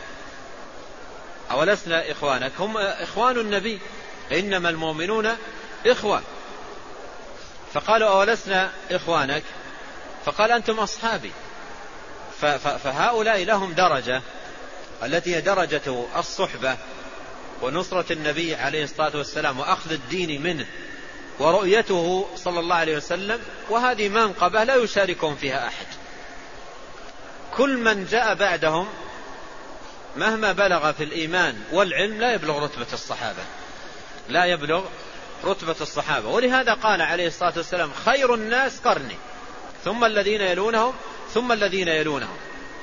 A: إخوانك؟ هم إخوان النبي، إنما المؤمنون إخوة. فقالوا أولسنا إخوانك؟ فقال أنتم أصحابي. فهؤلاء لهم درجة التي هي درجة الصحبة ونصرة النبي عليه الصلاة والسلام وأخذ الدين منه ورؤيته صلى الله عليه وسلم، وهذه منقبة لا يشاركهم فيها أحد. كل من جاء بعدهم مهما بلغ في الإيمان والعلم لا يبلغ رتبة الصحابة، لا يبلغ رتبة الصحابة. ولهذا قال عليه الصلاة والسلام خير الناس قرني ثم الذين يلونهم ثم الذين يلونهم.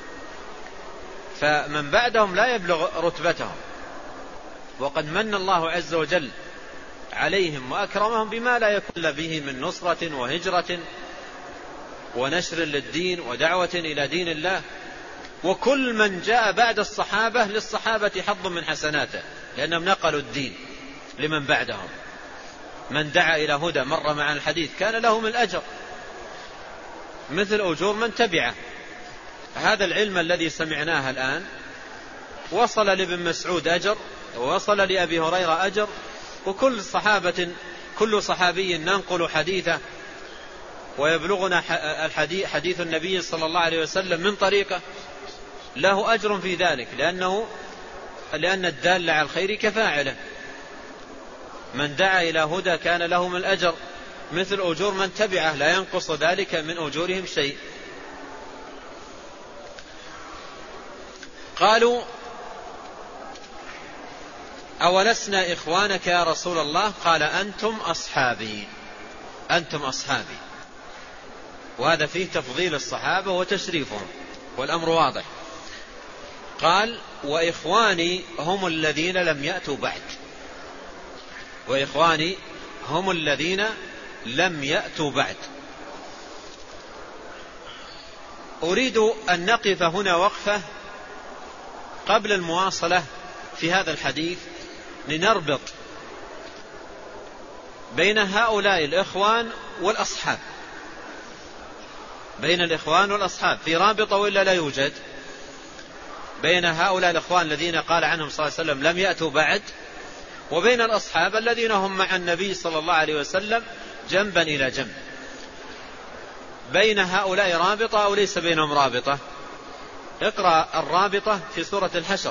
A: فمن بعدهم لا يبلغ رتبتهم، وقد من الله عز وجل عليهم وأكرمهم بما لا يكون به من نصرة وهجرة ونشر للدين ودعوة إلى دين الله. وكل من جاء بعد الصحابة للصحابة حظ من حسناته، لأنهم نقلوا الدين لمن بعدهم. من دعا إلى هدى مر مع الحديث كان له من الأجر مثل أجور من تبعه. هذا العلم الذي سمعناه الآن وصل لابن مسعود أجر، ووصل لأبي هريرة أجر، وكل صحابة كل صحابي ننقل حديثه ويبلغنا حديث النبي صلى الله عليه وسلم من طريقه له أجر في ذلك، لأن الدال على الخير كفاعله. من دعا إلى هدى كان له من الأجر مثل أجور من تبعه، لا ينقص ذلك من أجورهم شيء. قالوا أولسنا إخوانك يا رسول الله؟ قال أنتم أصحابي، أنتم أصحابي. وهذا فيه تفضيل الصحابة وتشريفهم، والأمر واضح. قال وإخواني هم الذين لم يأتوا بعد، وإخواني هم الذين لم يأتوا بعد. أريد أن نقف هنا وقفة قبل المواصلة في هذا الحديث لنربط بين هؤلاء الإخوان والأصحاب، بين الإخوان والأصحاب في رابطة وإلا لا يوجد بين هؤلاء الإخوان الذين قال عنهم صلى الله عليه وسلم لم يأتوا بعد، وبين الأصحاب الذين هم مع النبي صلى الله عليه وسلم جنبا إلى جنب. بين هؤلاء رابطة أو ليس بينهم رابطة؟ اقرأ الرابطة في سورة الحشر.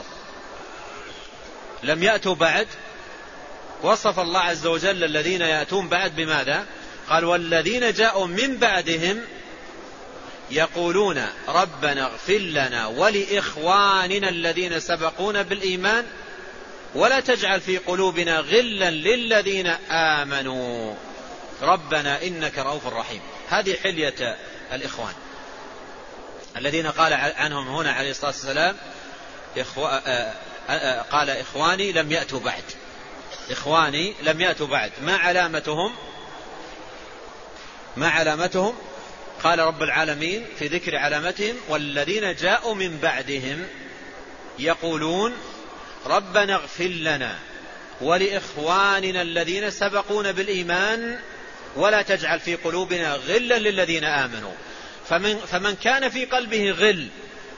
A: لم يأتوا بعد، وصف الله عز وجل الذين يأتون بعد بماذا؟ قال والذين جاءوا من بعدهم يقولون ربنا اغفر لنا ولإخواننا الذين سبقونا بالإيمان ولا تجعل في قلوبنا غلا للذين آمنوا ربنا إنك رؤوف رحيم. هذه حلية الإخوان الذين قال عنهم هنا عليه الصلاة والسلام قال إخواني لم يأتوا بعد، إخواني لم يأتوا بعد. ما علامتهم؟ قال رب العالمين في ذكر علامتهم والذين جاءوا من بعدهم يقولون ربنا اغفر لنا ولإخواننا الذين سبقونا بالإيمان ولا تجعل في قلوبنا غلا للذين آمنوا. فمن كان في قلبه غل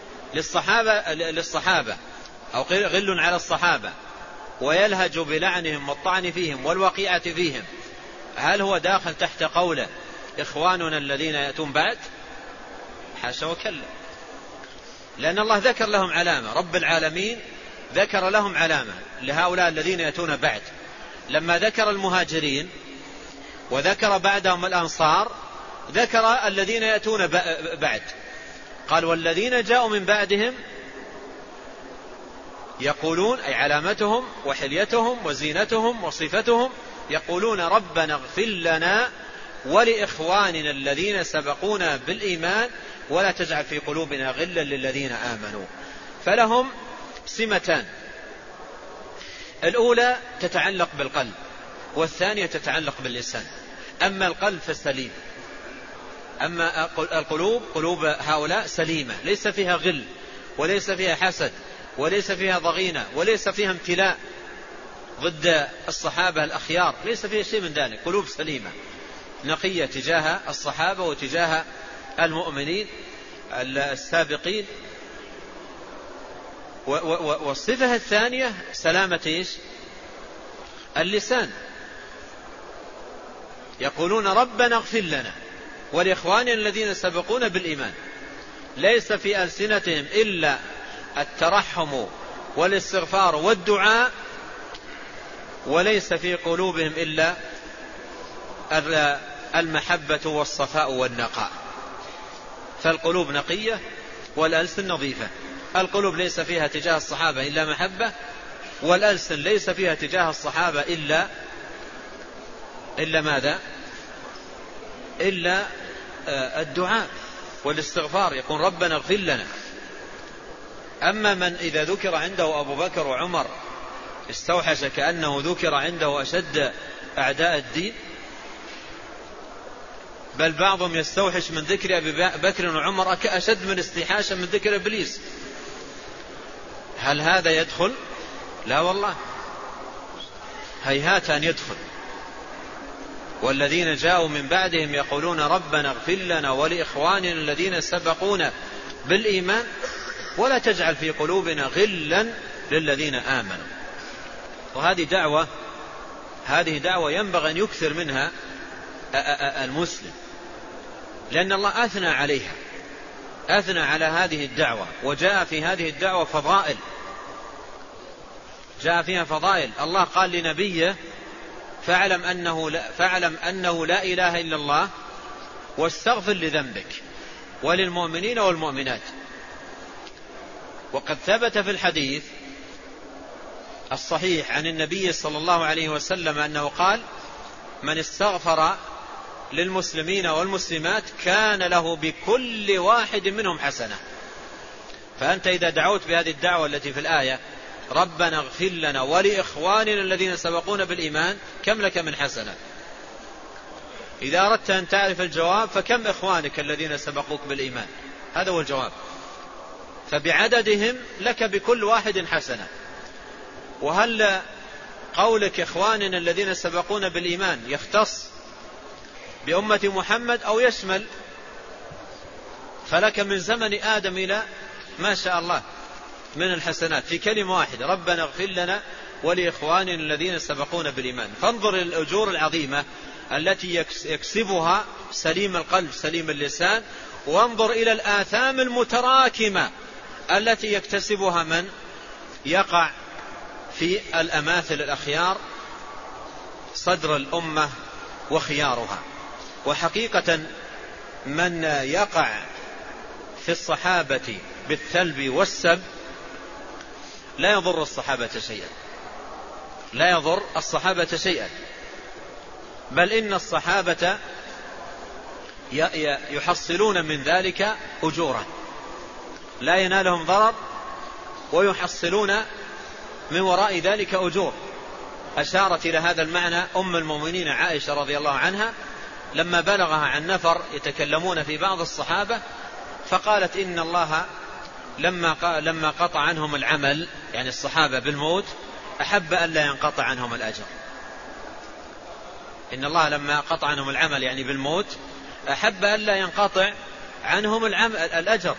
A: للصحابة أو غل على الصحابة ويلهج بلعنهم والطعن فيهم والوقيعة فيهم، هل هو داخل تحت قوله إخواننا الذين يأتون بعد؟ حاشا وكلا، لأن الله ذكر لهم علامة، رب العالمين ذكر لهم علامة لهؤلاء الذين يأتون بعد. لما ذكر المهاجرين وذكر بعدهم الأنصار ذكر الذين يأتون بعد، قال والذين جاءوا من بعدهم يقولون، أي علامتهم وحليتهم وزينتهم وصفتهم، يقولون ربنا اغفر لنا ولإخواننا الذين سبقونا بالإيمان ولا تجعل في قلوبنا غلا للذين آمنوا. فلهم سمتان، الأولى تتعلق بالقلب والثانية تتعلق باللسان. أما القلب فالسليم، أما القلوب قلوب هؤلاء سليمة ليس فيها غل وليس فيها حسد وليس فيها ضغينة وليس فيها امتلاء ضد الصحابة الأخيار، ليس فيها شيء من ذلك. قلوب سليمة نقية تجاه الصحابة وتجاه المؤمنين السابقين. والصفة الثانية سلامة اللسان، يقولون ربنا اغفر لنا ولإخواننا الذين سبقونا بالإيمان، ليس في ألسنتهم إلا الترحم والاستغفار والدعاء، وليس في قلوبهم إلا المحبة والصفاء والنقاء. فالقلوب نقية والألسن نظيفة. القلوب ليس فيها تجاه الصحابة إلا محبة، والألسن ليس فيها تجاه الصحابة إلا ماذا؟ إلا الدعاء والاستغفار، يقول ربنا اغفر لنا. أما من إذا ذكر عنده أبو بكر وعمر استوحش كأنه ذكر عنده أشد أعداء الدين، بل بعضهم يستوحش من ذكر أبي بكر وعمر أشد من استيحاشا من ذكر إبليس. هل هذا يدخل؟ لا والله، هيهات أن يدخل. والذين جاءوا من بعدهم يقولون ربنا اغفر لنا ولإخواننا الذين سبقونا بالإيمان ولا تجعل في قلوبنا غلا للذين آمنوا. وهذه دعوة ينبغي أن يكثر منها المسلم، لأن الله أثنى عليها، أثنى على هذه الدعوة، وجاء في هذه الدعوة فضائل، جاء فيها فضائل. الله قال لنبيه فاعلم أنه لا إله إلا الله واستغفر لذنبك وللمؤمنين والمؤمنات. وقد ثبت في الحديث الصحيح عن النبي صلى الله عليه وسلم أنه قال من استغفر للمسلمين والمسلمات كان له بكل واحد منهم حسنة. فأنت إذا دعوت بهذه الدعوة التي في الآية ربنا اغفر لنا ولإخواننا الذين سبقونا بالإيمان كم لك من حسنة؟ إذا أردت أن تعرف الجواب فكم إخوانك الذين سبقوك بالإيمان؟ هذا هو الجواب. فبعددهم لك بكل واحد حسنة. وهل قولك إخواننا الذين سبقونا بالإيمان يختص بأمة محمد أو يشمل؟ فلك من زمن آدم إلى ما شاء الله من الحسنات في كلمة واحدة، ربنا اغفر لنا ولإخواننا الذين سبقونا بالإيمان. فانظر الأجور العظيمة التي يكسبها سليم القلب سليم اللسان، وانظر إلى الآثام المتراكمة التي يكتسبها من يقع في الأماثل الأخيار صدر الأمة وخيارها. وحقيقة من يقع في الصحابة بالثلب والسب لا يضر الصحابة شيئا، لا يضر الصحابة شيئا، بل إن الصحابة يحصلون من ذلك أجورا لا ينالهم ضرر، ويحصلون من وراء ذلك أجور. أشارت إلى هذا المعنى أم المؤمنين عائشة رضي الله عنها لما بلغها عن نفر يتكلمون في بعض الصحابة، فقالت إن الله لما قطع عنهم العمل، يعني الصحابة بالموت، أحب أن لا ينقطع عنهم الأجر. إن الله لما قطع عنهم العمل يعني بالموت أحب أن لا ينقطع عنهم الأجر.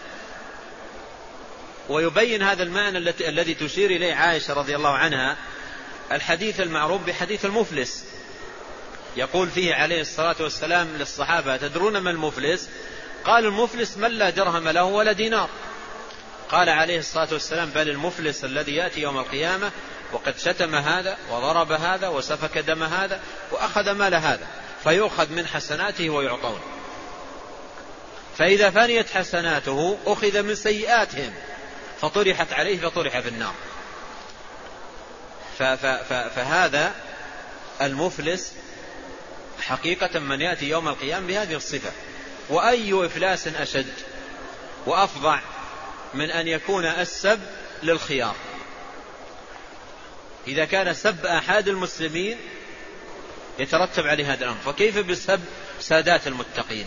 A: ويبين هذا المعنى الذي تشير إليه عائشة رضي الله عنها الحديث المعروف بحديث المفلس، يقول فيه عليه الصلاة والسلام للصحابة تدرون ما المفلس؟ قال المفلس من لا درهم له ولا دينار. قال عليه الصلاة والسلام بل المفلس الذي يأتي يوم القيامة وقد شتم هذا وضرب هذا وسفك دم هذا وأخذ مال هذا، فيؤخذ من حسناته ويعطون، فإذا فنيت حسناته أخذ من سيئاتهم فطرحت عليه فطرح في النار. فهذا المفلس حقيقة من يأتي يوم القيامة بهذه الصفة. وأي إفلاس أشد وأفظع من أن يكون السب للخيار؟ إذا كان سب أحد المسلمين يترتب عليه هذا الأمر، فكيف بسب سادات المتقين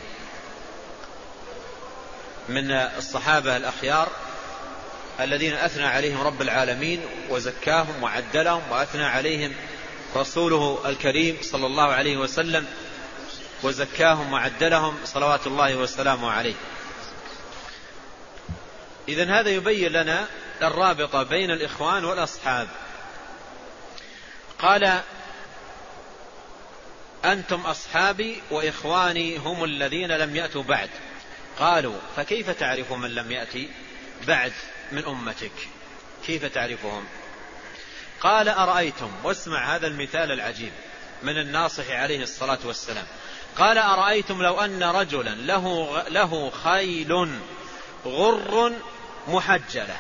A: من الصحابة الأخيار الذين أثنى عليهم رب العالمين وزكاهم وعدلهم، وأثنى عليهم رسوله الكريم صلى الله عليه وسلم وزكاهم وعدلهم صلوات الله وسلامه عليه. إذن هذا يبين لنا الرابطة بين الإخوان والأصحاب. قال أنتم أصحابي وإخواني هم الذين لم يأتوا بعد. قالوا فكيف تعرف من لم يأتي بعد من أمتك؟ كيف تعرفهم؟ قال أرأيتم، واسمع هذا المثال العجيب من الناصح عليه الصلاة والسلام. قال أرأيتم لو أن رجلا له خيل غر محجلة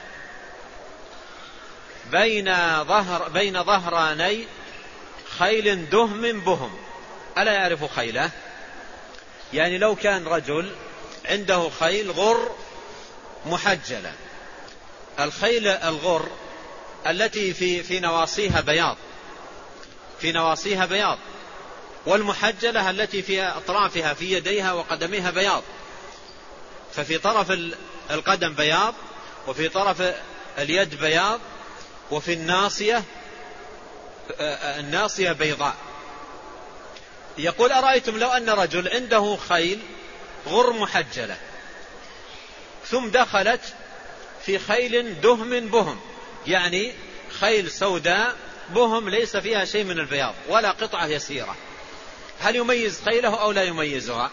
A: بين ظهراني خيل دهم بهم، ألا يعرف خيله؟ يعني لو كان رجل عنده خيل غر محجلة، الخيل الغر التي في نواصيها بياض، والمحجلة التي في أطرافها في يديها وقدميها بياض، ففي طرف القدم بياض، وفي طرف اليد بياض، وفي الناصية بيضاء. يقول أرأيتم لو أن رجل عنده خيل غر محجلة ثم دخلت في خيل دهم بهم، يعني خيل سوداء بهم ليس فيها شيء من البياض ولا قطعة يسيرة، هل يميز خيله أو لا يميزها؟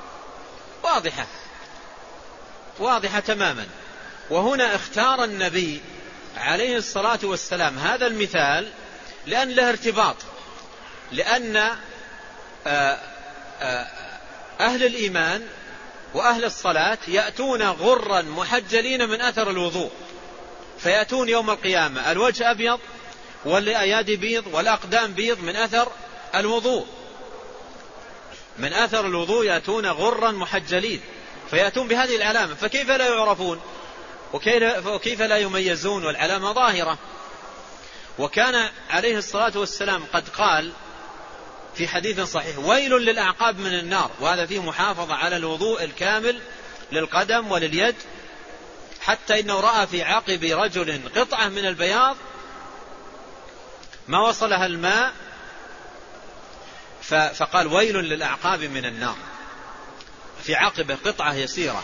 A: واضحة تماما. وهنا اختار النبي عليه الصلاة والسلام هذا المثال لأن له ارتباط، لأن أهل الإيمان وأهل الصلاة يأتون غرا محجلين من أثر الوضوء، فيأتون يوم القيامة الوجه أبيض والأيادي بيض والأقدام بيض من أثر الوضوء، من أثر الوضوء يأتون غرا محجلين، فيأتون بهذه العلامة، فكيف لا يعرفون وكيف لا يميزون والعلامة ظاهرة؟ وكان عليه الصلاة والسلام قد قال في حديث صحيح ويل للأعقاب من النار، وهذا فيه محافظة على الوضوء الكامل للقدم ولليد، حتى إنه رأى في عقب رجل قطعة من البياض ما وصلها الماء فقال ويل للأعقاب من النار، في عقبه قطعة يسيرة.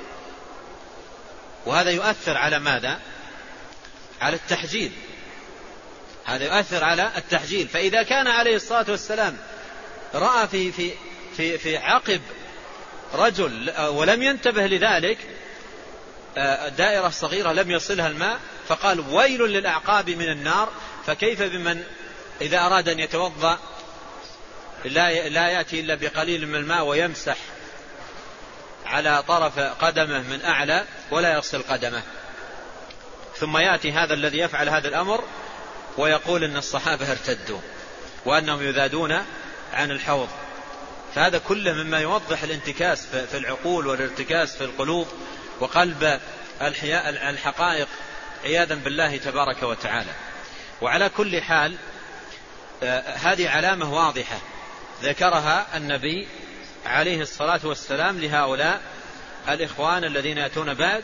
A: وهذا يؤثر على ماذا؟ على التحجيل، هذا يؤثر على التحجيل. فإذا كان عليه الصلاة والسلام رأى في عقب رجل ولم ينتبه لذلك دائرة صغيرة لم يصلها الماء فقال ويل للأعقاب من النار، فكيف بمن إذا أراد أن يتوضأ لا يأتي إلا بقليل من الماء ويمسح على طرف قدمه من أعلى ولا يغسل قدمه، ثم يأتي هذا الذي يفعل هذا الأمر ويقول إن الصحابة ارتدوا وأنهم يذادون عن الحوض. فهذا كله مما يوضح الانتكاس في العقول والارتكاس في القلوب وقلب الحقائق عياذا بالله تبارك وتعالى. وعلى كل حال هذه علامة واضحة ذكرها النبي عليه الصلاة والسلام لهؤلاء الإخوان الذين يأتون بعد.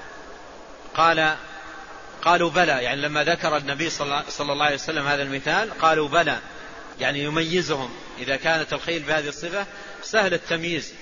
A: قالوا بلى، يعني لما ذكر النبي صلى الله عليه وسلم هذا المثال قالوا بلى، يعني يميزهم إذا كانت الخيل بهذه الصفة سهل التمييز.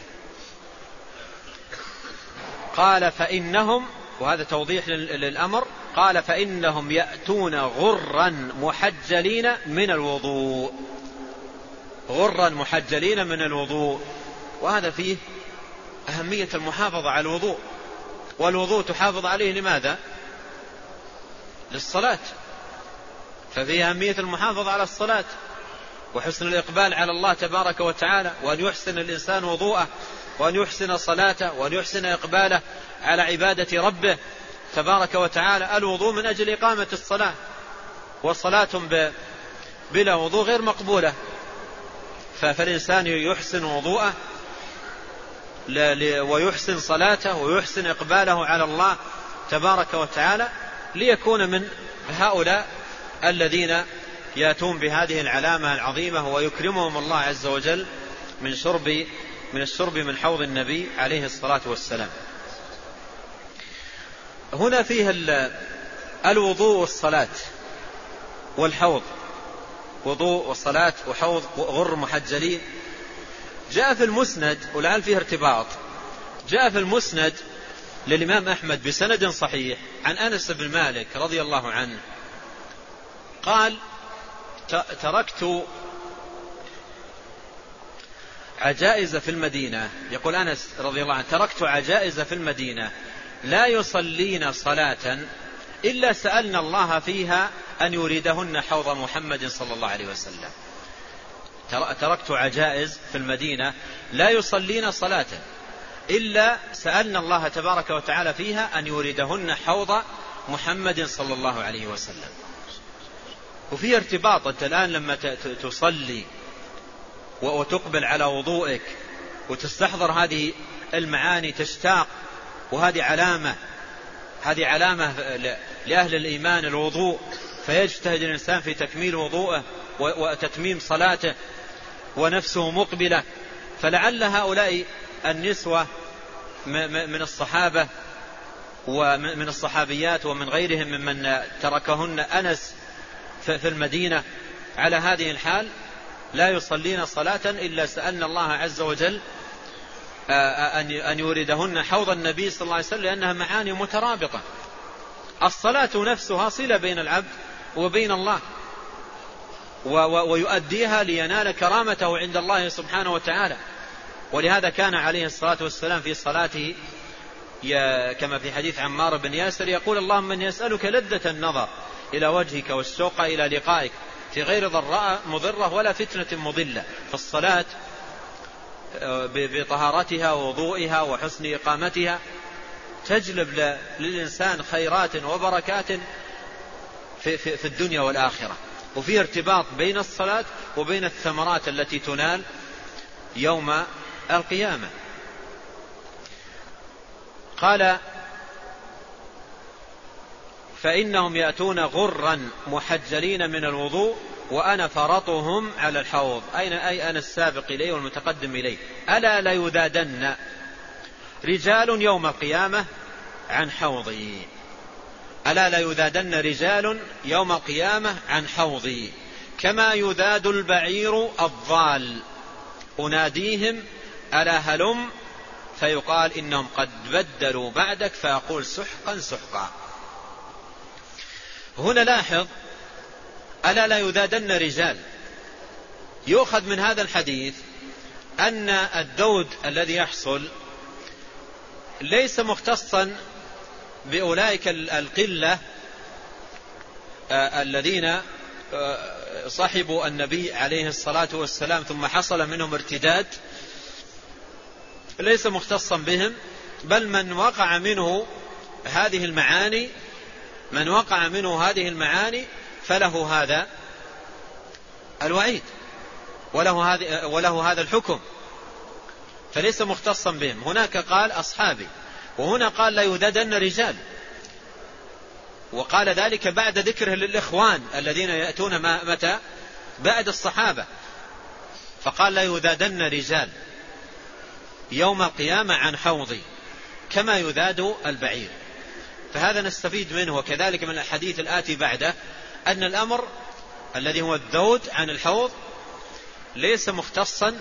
A: قال فإنهم، وهذا توضيح للأمر، قال فإنهم يأتون غرا محجلين من الوضوء، غرا محجلين من الوضوء. وهذا فيه أهمية المحافظة على الوضوء، والوضوء تحافظ عليه لماذا؟ للصلاة، ففيه أهمية المحافظة على الصلاة وحسن الإقبال على الله تبارك وتعالى، وأن يحسن الإنسان وضوءه وأن يحسن صلاته وأن يحسن إقباله على عبادة ربه تبارك وتعالى. الوضوء من أجل إقامة الصلاة، والصلاة بلا وضوء غير مقبولة، فالإنسان يحسن وضوءه ويحسن صلاته ويحسن إقباله على الله تبارك وتعالى ليكون من هؤلاء الذين يأتون بهذه العلامة العظيمة ويكرمهم الله عز وجل من الشرب من حوض النبي عليه الصلاة والسلام. هنا فيه الوضوء والصلاة والحوض، وضوء والصلاة وحوض غر محجلين. جاء في المسند، ولعل فيه ارتباط، جاء في المسند للإمام أحمد بسند صحيح عن أنس بن مالك رضي الله عنه عجائز في المدينة، يقول أنس رضي الله عنه: تركت عجائز في المدينة لا يصلين صلاة إلا سألنا الله فيها أن يريدهن حوض محمد صلى الله عليه وسلم. تركت عجائز في المدينة لا يصلين صلاة إلا سألنا الله تبارك وتعالى فيها أن يريدهن حوض محمد صلى الله عليه وسلم. وفي ارتباط، أنت الآن لما تصلي وتقبل على وضوئك وتستحضر هذه المعاني تشتاق، وهذه علامة لأهل الإيمان الوضوء، فيجتهد الإنسان في تكميل وضوءه وتتميم صلاته ونفسه مقبلة. فلعل هؤلاء النسوة من الصحابة ومن الصحابيات ومن غيرهم ممن تركهن أنس في المدينة على هذه الحال لا يصلين صلاة إلا سألنا الله عز وجل أن يوردهن حوض النبي صلى الله عليه وسلم، لأنها معاني مترابطة. الصلاة نفسها صلة بين العبد وبين الله، ويؤديها لينال كرامته عند الله سبحانه وتعالى. ولهذا كان عليه الصلاة والسلام في صلاته كما في حديث عمار بن ياسر يقول: اللهم من يسألك لذة النظر إلى وجهك والشوق إلى لقائك في غير ضراء مضرة ولا فتنة مضلة. فالصلاة بطهارتها ووضوئها وحسن إقامتها تجلب للإنسان خيرات وبركات في الدنيا والآخرة. وفي ارتباط بين الصلاة وبين الثمرات التي تنال يوم القيامة. قال: فإنهم يأتون غرا محجلين من الوضوء وأنا فرطهم على الحوض، أي أنا السابق إليه والمتقدم إليه. ألا لا يذادن رجال يوم القيامة عن حوضي، ألا لا يذادن رجال يوم القيامة عن حوضي كما يذاد البعير الضال، أناديهم ألا هلم فيقال إنهم قد بدلوا بعدك فأقول سحقا سحقا. هنا لاحظ: ألا لا يذادن رجال. يؤخذ من هذا الحديث أن الدود الذي يحصل ليس مختصا بأولئك القلة الذين صحبوا النبي عليه الصلاة والسلام ثم حصل منهم ارتداد، ليس مختصا بهم، بل من وقع منه هذه المعاني فله هذا الوعيد وله هذا الحكم، فليس مختصا بهم. هناك قال أصحابي، وهنا قال لا يذادن رجال، وقال ذلك بعد ذكره للإخوان الذين يأتون متى؟ بعد الصحابة. فقال لا يذادن رجال يوم القيامة عن حوضي كما يذاد البعير. فهذا نستفيد منه، وكذلك من الحديث الآتي بعده أن الأمر الذي هو الذود عن الحوض ليس مختصا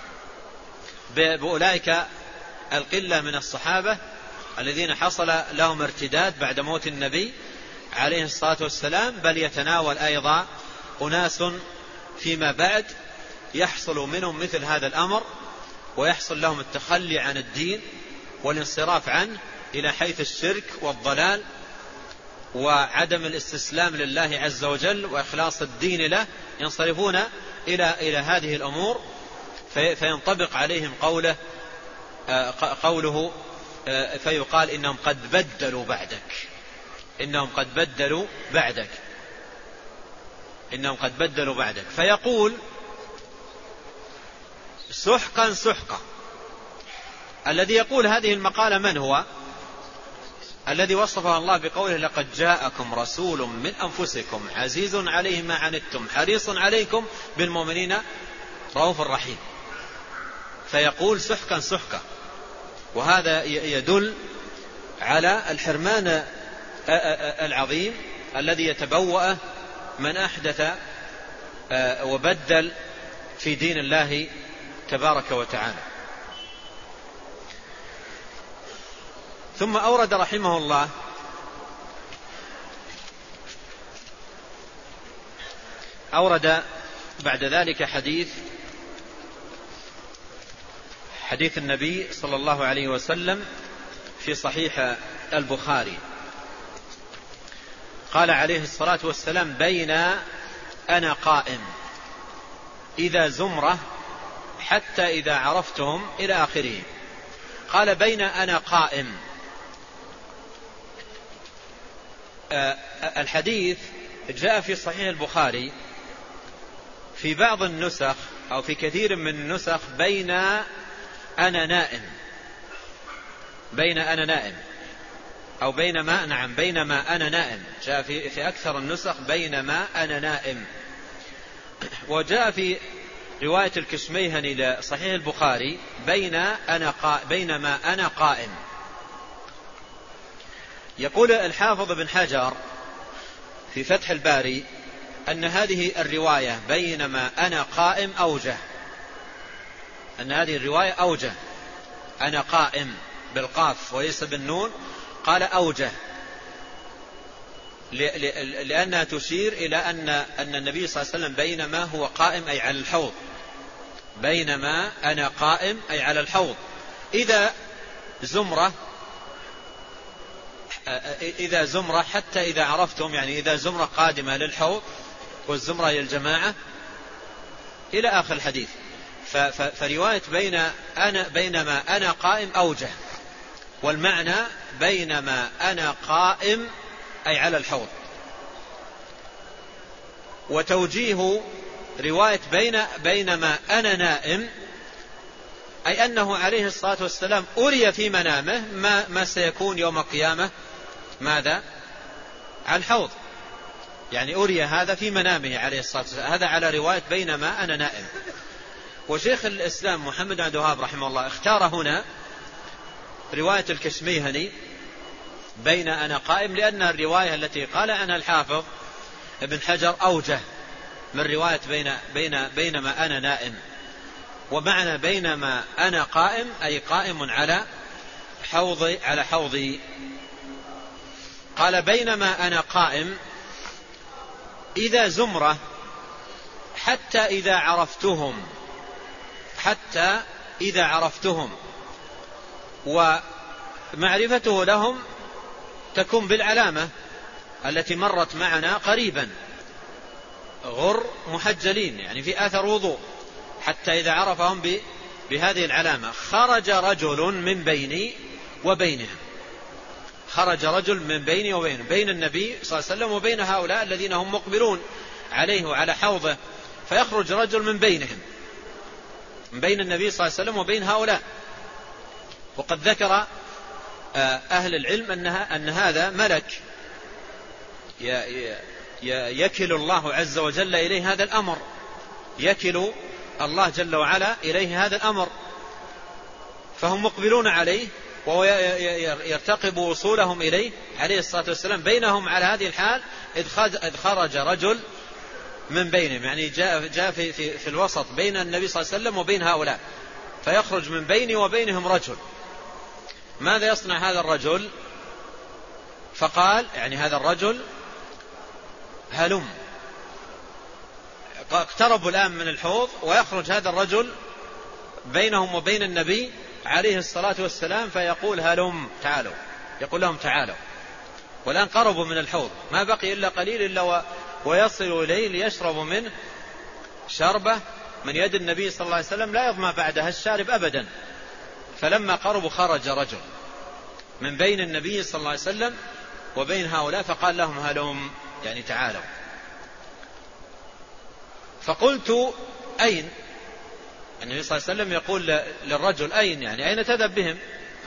A: بأولئك القلة من الصحابة الذين حصل لهم ارتداد بعد موت النبي عليه الصلاة والسلام، بل يتناول أيضا أناس فيما بعد يحصل منهم مثل هذا الأمر، ويحصل لهم التخلي عن الدين والانصراف عنه إلى حيث الشرك والضلال وعدم الاستسلام لله عز وجل وإخلاص الدين له، ينصرفون إلى هذه الأمور فينطبق عليهم قوله فيقال إنهم قد بدلوا بعدك، إنهم قد بدلوا بعدك. فيقول سحقا سحقا. الذي يقول هذه المقالة من هو؟ الذي وصفه الله بقوله لقد جاءكم رسول من أنفسكم عزيز عليه ما عنتم حريص عليكم بالمؤمنين رؤوف رحيم. فيقول سحقا سحقا، وهذا يدل على الحرمان العظيم الذي يتبوأ من أحدث وبدل في دين الله تبارك وتعالى. ثم أورد رحمه الله بعد ذلك حديث حديث النبي صلى الله عليه وسلم في صحيح البخاري، قال عليه الصلاة والسلام: بين أنا قائم إذا زمرة حتى إذا عرفتهم إلى آخره. قال: بين أنا قائم. الحديث جاء في صحيح البخاري في بعض النسخ أو في كثير من النسخ بين أنا نائم، بين أنا نائم، أو بينما أنا نائم. جاء في أكثر النسخ بينما أنا نائم. وجاء في رواية الكشميهني لصحيح البخاري بينما أنا قائم. يقول الحافظ بن حجر في فتح الباري أن هذه الرواية بينما أنا قائم أوجه، أن هذه الرواية أوجه، أنا قائم بالقاف وليس بالنون، قال أوجه، لأنها تشير إلى أن النبي صلى الله عليه وسلم بينما هو قائم أي على الحوض، بينما أنا قائم أي على الحوض. إذا زمرة حتى إذا عرفتم، يعني إذا زمرة قادمة للحوض، والزمرة هي الجماعة، إلى آخر الحديث. فرواية بينما أنا قائم أوجه، والمعنى بينما أنا قائم أي على الحوض. وتوجيه رواية بينما أنا نائم أي أنه عليه الصلاة والسلام أري في منامه ما سيكون يوم القيامة، ماذا؟ على الحوض، يعني أري هذا في منامه عليه الصلاة والسلام. هذا على رواية بينما أنا نائم. وشيخ الإسلام محمد بن عبد الوهاب رحمه الله اختار هنا رواية الكشميهني بين أنا قائم، لأن الرواية التي قال عنها الحافظ ابن حجر أوجه من رواية بينما أنا نائم. ومعنى بينما أنا قائم أي قائم على حوضي. قال: بينما أنا قائم إذا زمرة حتى إذا عرفتهم. ومعرفته لهم تكون بالعلامة التي مرت معنا قريبا: غر محجلين، يعني في أثر وضوء. حتى إذا عرفهم بهذه العلامة: خرج رجل من بيني وبينهم. خرج رجل من بيني وبينهم، بين النبي صلى الله عليه وسلم وبين هؤلاء الذين هم مقبلون عليه وعلى حوضه، فيخرج رجل من بينهم، من بين النبي صلى الله عليه وسلم وبين هؤلاء. وقد ذكر أهل العلم أن هذا ملك يكل الله عز وجل إليه هذا الأمر، يكل الله جل وعلا إليه هذا الأمر، فهم مقبلون عليه وهو يرتقب وصولهم إليه عليه الصلاة والسلام. بينهم على هذه الحال إذ خرج رجل من بينهم، يعني جاء في الوسط بين النبي صلى الله عليه وسلم وبين هؤلاء، فيخرج من بيني وبينهم رجل. ماذا يصنع هذا الرجل؟ فقال، يعني هذا الرجل: هلم. اقتربوا الآن من الحوض، ويخرج هذا الرجل بينهم وبين النبي عليه الصلاة والسلام، فيقول: هلم، تعالوا. يقول لهم: تعالوا. والآن قربوا من الحوض، ما بقي إلا قليل إلا ويصلوا إليه ليشربوا منه شربة من يد النبي صلى الله عليه وسلم لا يظمأ بعدها الشارب أبدا. فلما قربوا خرج رجل من بين النبي صلى الله عليه وسلم وبين هؤلاء، فقال لهم: هلم، يعني تعالوا. فقلت: أين؟ النبي صلى الله عليه وسلم يقول للرجل: أين؟ يعني أين تذهب بهم؟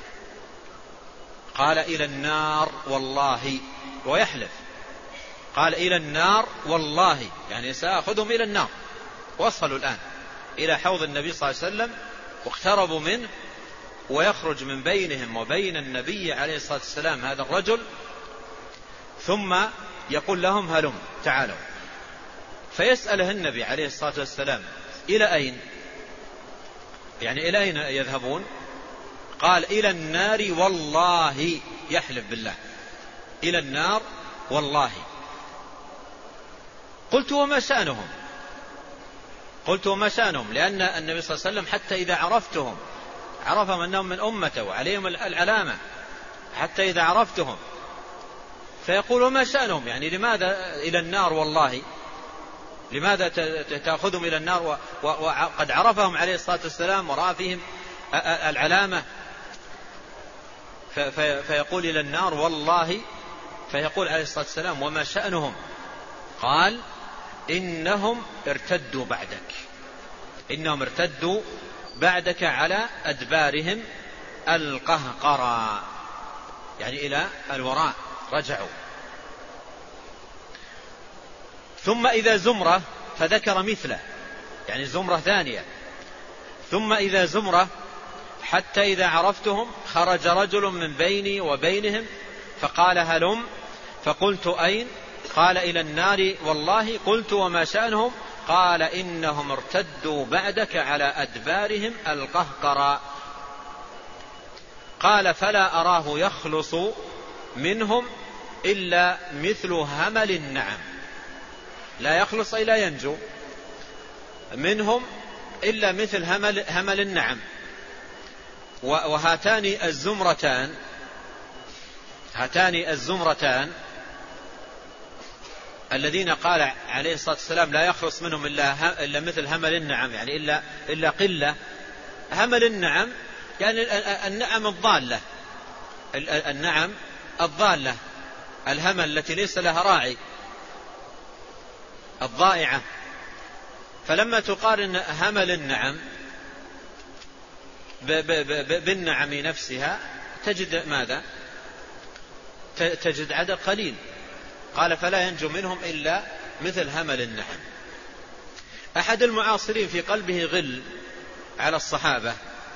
A: قال: إلى النار والله، ويحلف. قال: إلى النار والله، يعني سأخذهم إلى النار. وصلوا الآن إلى حوض النبي صلى الله عليه وسلم واقتربوا منه، ويخرج من بينهم وبين النبي عليه الصلاة والسلام هذا الرجل، ثم يقول لهم: هلم، تعالوا. فيسأله النبي عليه الصلاة والسلام: إلى أين؟ يعني إلى أين يذهبون؟ قال: إلى النار والله، يحلف بالله، إلى النار والله. قلت: وما شأنهم؟ لأن النبي صلى الله عليه وسلم حتى إذا عرفتهم عرفهم أنهم من أمته وعليهم العلامة حتى إذا عرفتهم فيقول ما شأنهم، يعني لماذا إلى النار والله، لماذا تأخذهم إلى النار وقد عرفهم عليه الصلاة والسلام ورأى فيهم العلامة، فيقول إلى النار والله. فيقول عليه الصلاة والسلام وما شأنهم؟ قال إنهم ارتدوا بعدك، إنهم ارتدوا بعدك على أدبارهم القهقرى، يعني إلى الوراء رجعوا. ثم إذا زمرة، فذكر مثله، يعني زمرة ثانية. ثم إذا زمرة حتى إذا عرفتهم خرج رجل من بيني وبينهم فقال هلم، فقلت أين؟ قال إلى النار والله. قلت وما شأنهم؟ قال إنهم ارتدوا بعدك على أدبارهم القهقرى. قال فلا أراه يخلص منهم إلا مثل همل النعم، لا يخلص أي لا ينجو منهم إلا مثل همل النعم. وهاتان الزمرتان الذين قال عليه الصلاة والسلام لا يخلص منهم إلا مثل همل النعم، يعني إلا قلة. همل النعم يعني النعم الضالة، النعم الضالة، الهمل التي ليس لها راعي، الضائعة. فلما تقارن همل النعم بالنعم نفسها تجد ماذا؟ تجد عدد قليل. قال فلا ينجو منهم إلا مثل همل النعم. أحد المعاصرين في قلبه غل على الصحابة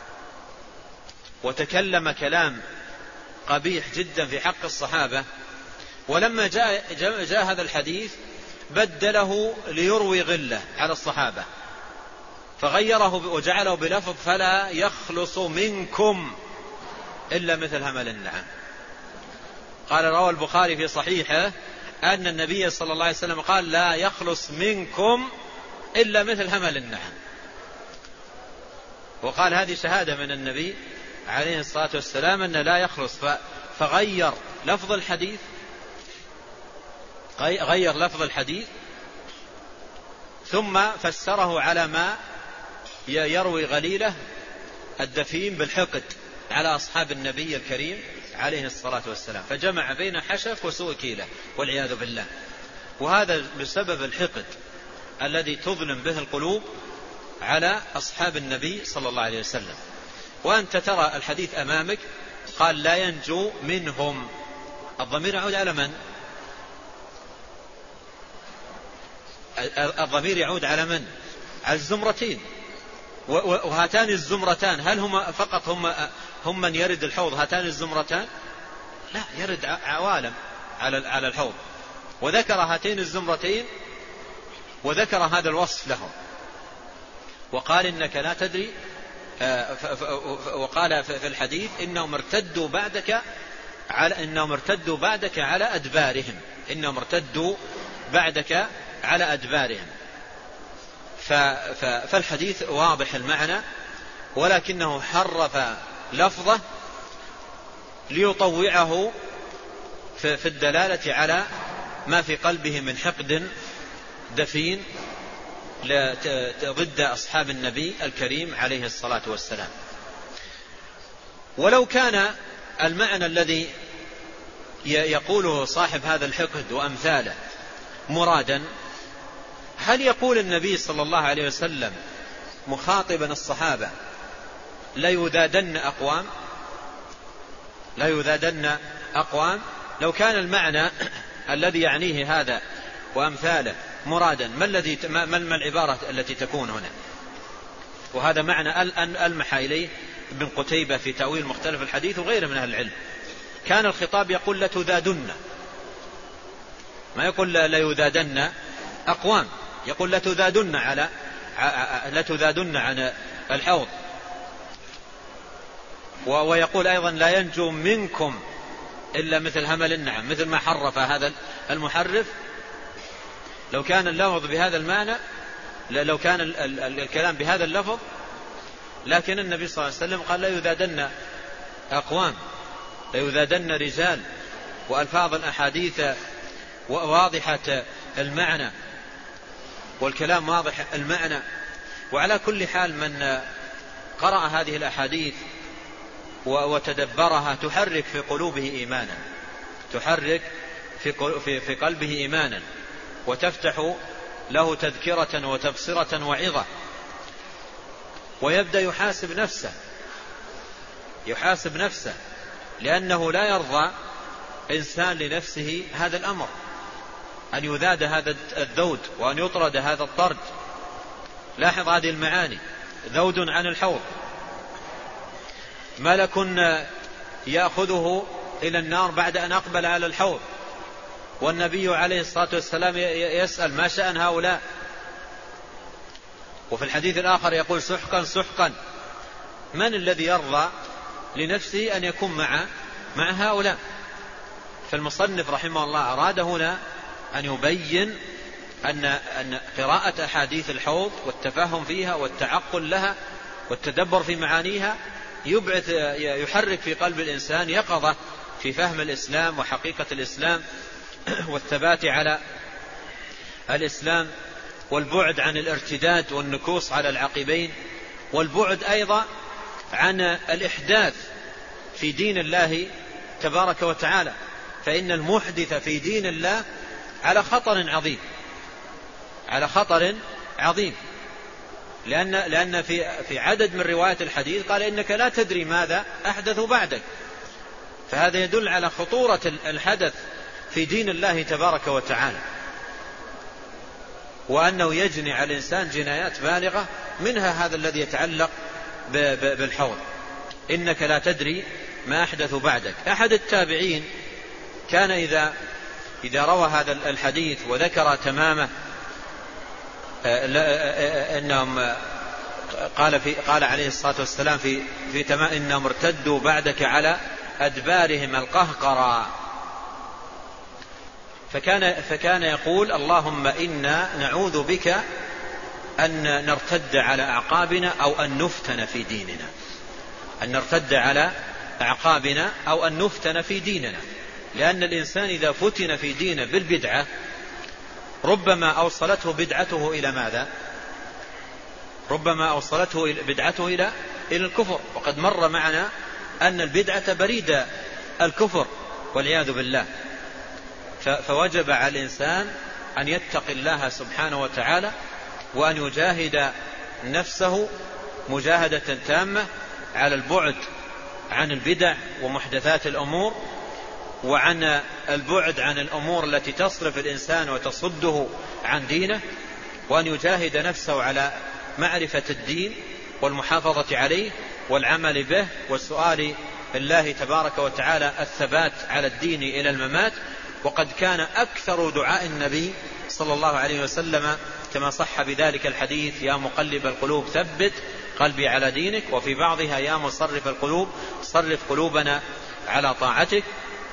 A: وتكلم كلام قبيح جدا في حق الصحابة، ولما جاء هذا الحديث بدله ليروي غله على الصحابة، فغيره وجعله بلفظ فلا يخلص منكم إلا مثل همل النعم. قال روى البخاري في صحيحه أن النبي صلى الله عليه وسلم قال لا يخلص منكم إلا مثل همل النعم، وقال هذه شهادة من النبي عليه الصلاة والسلام أن لا يخلص، فغير لفظ الحديث، غير لفظ الحديث ثم فسره على ما يروي غليله الدفين بالحقد على أصحاب النبي الكريم عليه الصلاة والسلام، فجمع بين حشف وسوء كيلة والعياذ بالله. وهذا بسبب الحقد الذي تظلم به القلوب على أصحاب النبي صلى الله عليه وسلم. وأنت ترى الحديث أمامك قال لا ينجو منهم، الضمير يعود على من؟ الضمير يعود على من؟ على الزمرتين. وهاتان الزمرتان هل هما فقط هم من يرد الحوض هاتان الزمرتان؟ لا، يرد عوالم على الحوض. وذكر هاتين الزمرتين وذكر هذا الوصف لهم، وقال إنك لا تدري، وقال في الحديث إنهم ارتدوا بعدك على أدبارهم، إنهم ارتدوا بعدك على أدبارهم. فالحديث واضح المعنى، ولكنه حرف لفظه ليطوعه في الدلالة على ما في قلبه من حقد دفين ضد أصحاب النبي الكريم عليه الصلاة والسلام. ولو كان المعنى الذي يقوله صاحب هذا الحقد وأمثاله مرادا، هل يقول النبي صلى الله عليه وسلم مخاطبا الصحابة لا يذادن أقوام؟ لو كان المعنى الذي يعنيه هذا وأمثاله مرادا، ما العبارة التي تكون هنا؟ وهذا معنى ألمح إليه ابن قتيبة في تأويل مختلف الحديث وغيره من أهل العلم. كان الخطاب يقول لتذادن، ما يقول لا يذادن أقوام، يقول لتذادن عن الحوض. ويقول أيضا لا ينجو منكم إلا مثل همل النعم، مثل ما حرف هذا المحرف. لو كان اللفظ بهذا المعنى، لو كان الكلام بهذا اللفظ لكن النبي صلى الله عليه وسلم قال لا يذادن أقوام، لا يذادن رجال، وألفاظ الأحاديث واضحة المعنى والكلام واضح المعنى. وعلى كل حال من قرأ هذه الأحاديث وتدبرها تحرك في قلوبه إيمانا، تحرك في قلبه إيمانا، وتفتح له تذكرة وتبصرة وعظة، ويبدأ يحاسب نفسه لأنه لا يرضى إنسان لنفسه هذا الأمر، أن يذاد هذا الذود وأن يطرد هذا الطرد. لاحظ هذه المعاني: ذود عن الحوض، ملك يأخذه إلى النار بعد أن أقبل على الحوض، والنبي عليه الصلاة والسلام يسأل ما شأن هؤلاء، وفي الحديث الآخر يقول سحقا سحقا. من الذي يرضى لنفسه أن يكون مع هؤلاء؟ فالمصنف رحمه الله أراد هنا أن يبين أن قراءة أحاديث الحوض والتفهم فيها والتعقل لها والتدبر في معانيها يحرك في قلب الإنسان يقظة في فهم الإسلام وحقيقة الإسلام والثبات على الإسلام، والبعد عن الارتداد والنكوص على العقبين، والبعد أيضا عن الإحداث في دين الله تبارك وتعالى، فإن المحدث في دين الله على خطر عظيم، لأن في عدد من روايات الحديث قال إنك لا تدري ماذا أحدث بعدك، فهذا يدل على خطورة الحدث في دين الله تبارك وتعالى، وأنه يجني على الإنسان جنايات بالغة، منها هذا الذي يتعلق بالحوض، إنك لا تدري ما أحدث بعدك. أحد التابعين كان إذا روى هذا الحديث وذكر تمامه إنهم قال عليه الصلاة والسلام في تمام إنهم ارتدوا بعدك على أدبارهم القهقرى، فكان يقول اللهم إنا نعوذ بك أن نرتد على أعقابنا أو أن نفتن في ديننا، أن نرتد على أعقابنا أو أن نفتن في ديننا، لأن الإنسان إذا فتن في دينه بالبدعة ربما أوصلته بدعته إلى ماذا؟ ربما أوصلته بدعته إلى الكفر، وقد مر معنا أن البدعة بريد الكفر والعياذ بالله. فوجب على الإنسان أن يتقي الله سبحانه وتعالى، وأن يجاهد نفسه مجاهدة تامة على البعد عن البدع ومحدثات الأمور، وعن البعد عن الأمور التي تصرف الإنسان وتصده عن دينه، وأن يجاهد نفسه على معرفة الدين والمحافظة عليه والعمل به والسؤال الله تبارك وتعالى الثبات على الدين إلى الممات. وقد كان أكثر دعاء النبي صلى الله عليه وسلم كما صح بذلك الحديث: يا مقلب القلوب ثبت قلبي على دينك، وفي بعضها: يا مصرف القلوب صرف قلوبنا على طاعتك.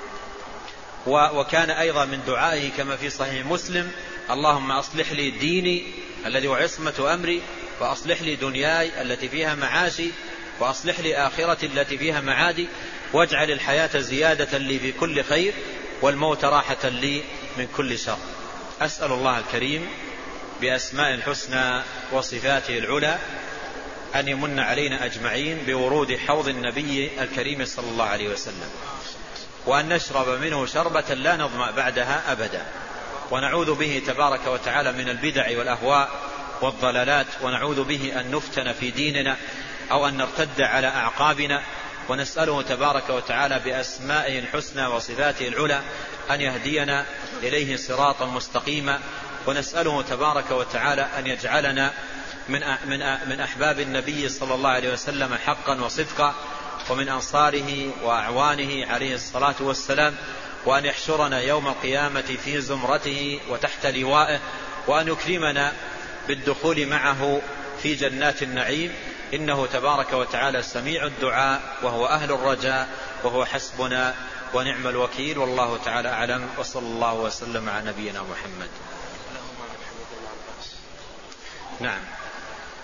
A: وكان أيضا من دعائه كما في صحيح مسلم: اللهم أصلح لي ديني الذي هو عصمة أمري، وأصلح لي دنياي التي فيها معاشي، وأصلح لي آخرتي التي فيها معادي، واجعل الحياة زيادة لي في كل خير، والموت راحة لي من كل شر. أسأل الله الكريم بأسماء الحسنى وصفاته العلى أن يمن علينا أجمعين بورود حوض النبي الكريم صلى الله عليه وسلم، وأن نشرب منه شربة لا نظمأ بعدها أبدا، ونعوذ به تبارك وتعالى من البدع والأهواء والضلالات، ونعوذ به أن نفتن في ديننا أو أن نرتد على أعقابنا، ونسأله تبارك وتعالى بأسمائه الحسنى وصفاته العلى أن يهدينا إليه صراطا مستقيما، ونسأله تبارك وتعالى أن يجعلنا من أحباب النبي صلى الله عليه وسلم حقا وصدقا، ومن أنصاره وأعوانه عليه الصلاة والسلام، وأن يحشرنا يوم القيامة في زمرته وتحت لوائه، وأن يكرمنا بالدخول معه في جنات النعيم، إنه تبارك وتعالى سميع الدعاء وهو أهل الرجاء وهو حسبنا ونعم الوكيل، والله تعالى أعلم، وصلى الله وسلم على نبينا محمد. نعم.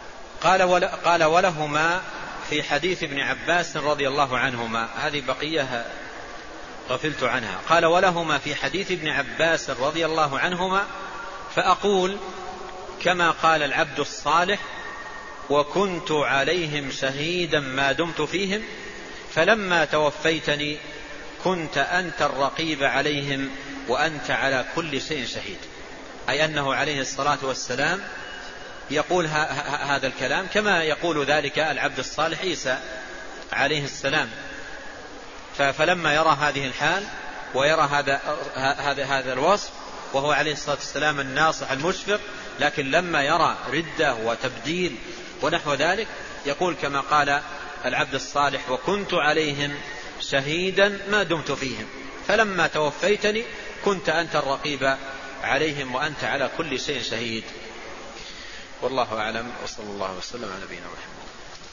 A: قال ولهما في حديث ابن عباس رضي الله عنهما، هذه بقية غفلت عنها. قال ولهما في حديث ابن عباس رضي الله عنهما فأقول كما قال العبد الصالح وكنت عليهم شهيدا ما دمت فيهم فلما توفيتني كنت أنت الرقيب عليهم وأنت على كل شيء شهيد. أي أنه عليه الصلاة والسلام يقول هذا الكلام كما يقول ذلك العبد الصالح عيسى عليه السلام. فلما يرى هذه الحال ويرى هذا الوصف وهو عليه الصلاة والسلام الناصح المشفق، لكن لما يرى ردة وتبديل ونحو ذلك يقول كما قال العبد الصالح وكنت عليهم شهيدا ما دمت فيهم فلما توفيتني كنت أنت الرقيب عليهم وأنت على كل شيء شهيد. والله أعلم، وصلى الله وسلم على نبينا محمد.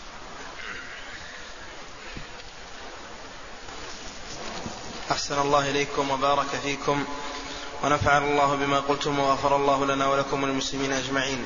B: أحسن الله إليكم وبارك فيكم ونفعل الله بما قلتم وغفر الله لنا ولكم وللمسلمين أجمعين.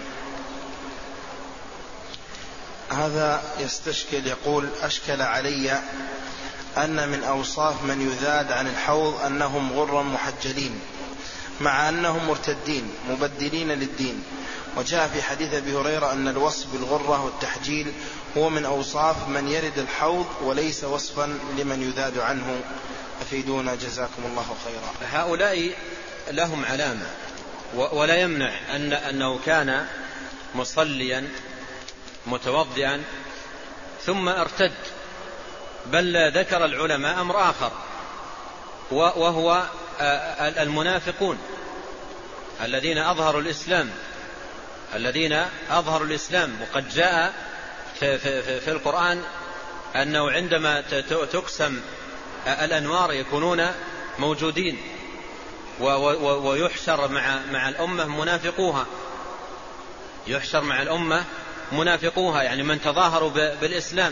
B: هذا يستشكل يقول أشكل علي أن من أوصاف من يذاد عن الحوض أنهم غرا محجلين مع أنهم مرتدين مبدلين للدين، وجاء في حديث أبي هريرة أن الوصف بالغرة والتحجيل هو من أوصاف من يرد الحوض وليس وصفا لمن يذاد عنه، أفيدونا جزاكم الله خيرا.
A: هؤلاء لهم علامة ولا يمنع أنه كان مصليا متوضئا ثم ارتد، بل ذكر العلماء أمر آخر وهو المنافقون الذين أظهروا الإسلام وقد جاء في القرآن أنه عندما تقسم الأنوار يكونون موجودين ويحشر مع الأمة منافقوها يعني من تظاهروا بالإسلام،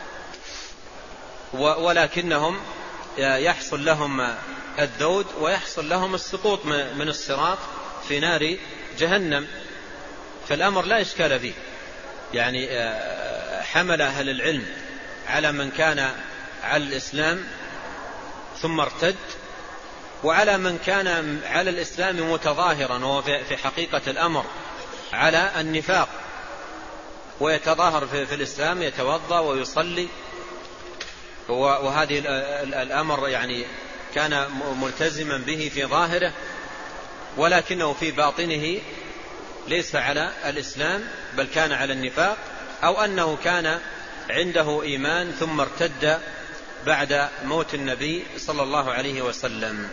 A: ولكنهم يحصل لهم الذود ويحصل لهم السقوط من الصراط في نار جهنم. فالأمر لا إشكال فيه، يعني حمل أهل العلم على من كان على الإسلام ثم ارتد، وعلى من كان على الإسلام متظاهرا وهو في حقيقة الأمر على النفاق، ويتظاهر في الإسلام يتوضأ ويصلي، وهذه الأمر يعني كان ملتزما به في ظاهره ولكنه في باطنه ليس على الإسلام بل كان على النفاق، أو أنه كان عنده إيمان ثم ارتد بعد موت النبي صلى الله عليه وسلم.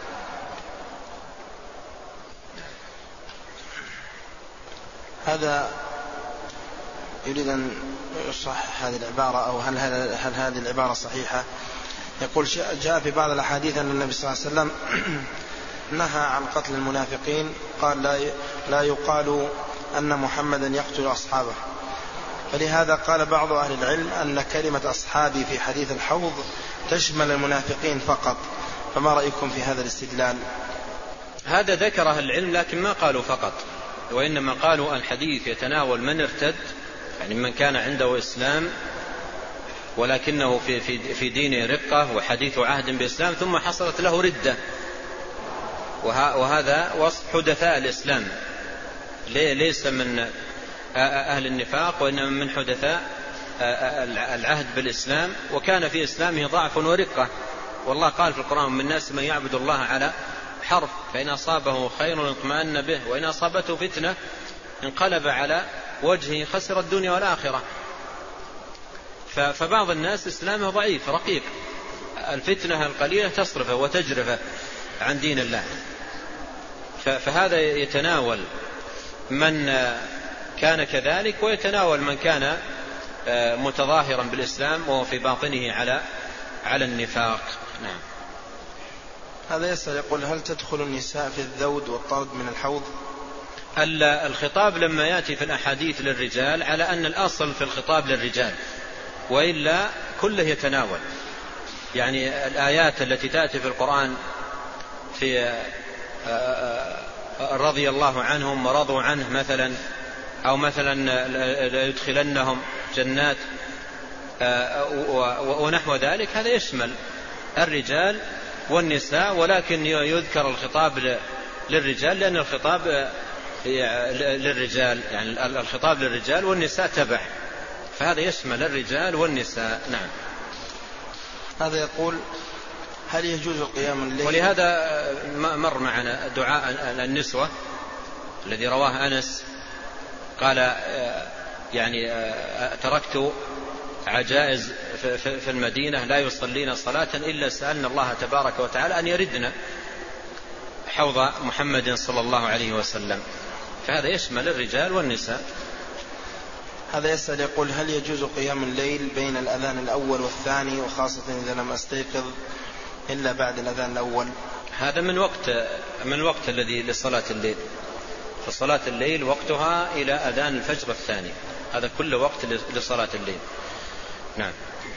B: هذا يريد أن يصحح هذه العبارة، أو هل هذه العبارة صحيحة؟ يقول جاء في بعض الأحاديث أن النبي صلى الله عليه وسلم نهى عن قتل المنافقين، قال لا يقال أن محمدا يقتل أصحابه، فلهذا قال بعض أهل العلم أن كلمة أصحابي في حديث الحوض تشمل المنافقين فقط، فما رأيكم في هذا الاستدلال؟
A: هذا ذكره العلم لكن ما قالوا فقط، وإنما قالوا الحديث يتناول من ارتد، يعني من كان عنده إسلام ولكنه في دينه رقة وحديث عهد بإسلام ثم حصلت له ردة، وهذا وصف حدثاء الإسلام، ليس من أهل النفاق وإنما من حدثاء العهد بالإسلام، وكان في إسلامه ضعف ورقة. والله قال في القرآن من الناس من يعبد الله على حرف فإن أصابه خير اطمأن به وإن أصابته فتنة انقلب على وجهه خسر الدنيا والآخرة. فبعض الناس إسلامه ضعيف رقيق، الفتنة القليلة تصرفه وتجرفه عن دين الله، فهذا يتناول من كان كذلك ويتناول من كان متظاهرا بالإسلام وهو في باطنه على النفاق. نعم.
B: هذا يسأل يقول هل تدخل النساء في الذود والطرد من الحوض؟
A: الخطاب لما يأتي في الأحاديث للرجال على أن الأصل في الخطاب للرجال، وإلا كله يتناول، يعني الآيات التي تأتي في القرآن في رضي الله عنهم ورضوا عنه مثلا أو مثلا يدخلنهم جنات ونحو ذلك، هذا يشمل الرجال والنساء، ولكن يذكر الخطاب للرجال لأن الخطاب للرجال، يعني الخطاب للرجال والنساء تبع، فهذا يشمل الرجال والنساء. نعم.
B: هذا يقول: هل يجوز قيام الليل؟
A: ولهذا مر معنا دعاء النسوة الذي رواه أنس، قال يعني تركت عجائز في المدينة لا يصلين صلاة إلا سألنا الله تبارك وتعالى أن يردنا حوض محمد صلى الله عليه وسلم، فهذا يشمل الرجال والنساء.
B: هذا يسأل يقول: هل يجوز قيام الليل بين الأذان الأول والثاني، وخاصة إذا لم أستيقظ إلا بعد الأذان الأول؟
A: هذا من وقت الذي لصلاة الليل، فصلاة الليل وقتها إلى أذان الفجر الثاني، هذا كل وقت لصلاة الليل. نعم.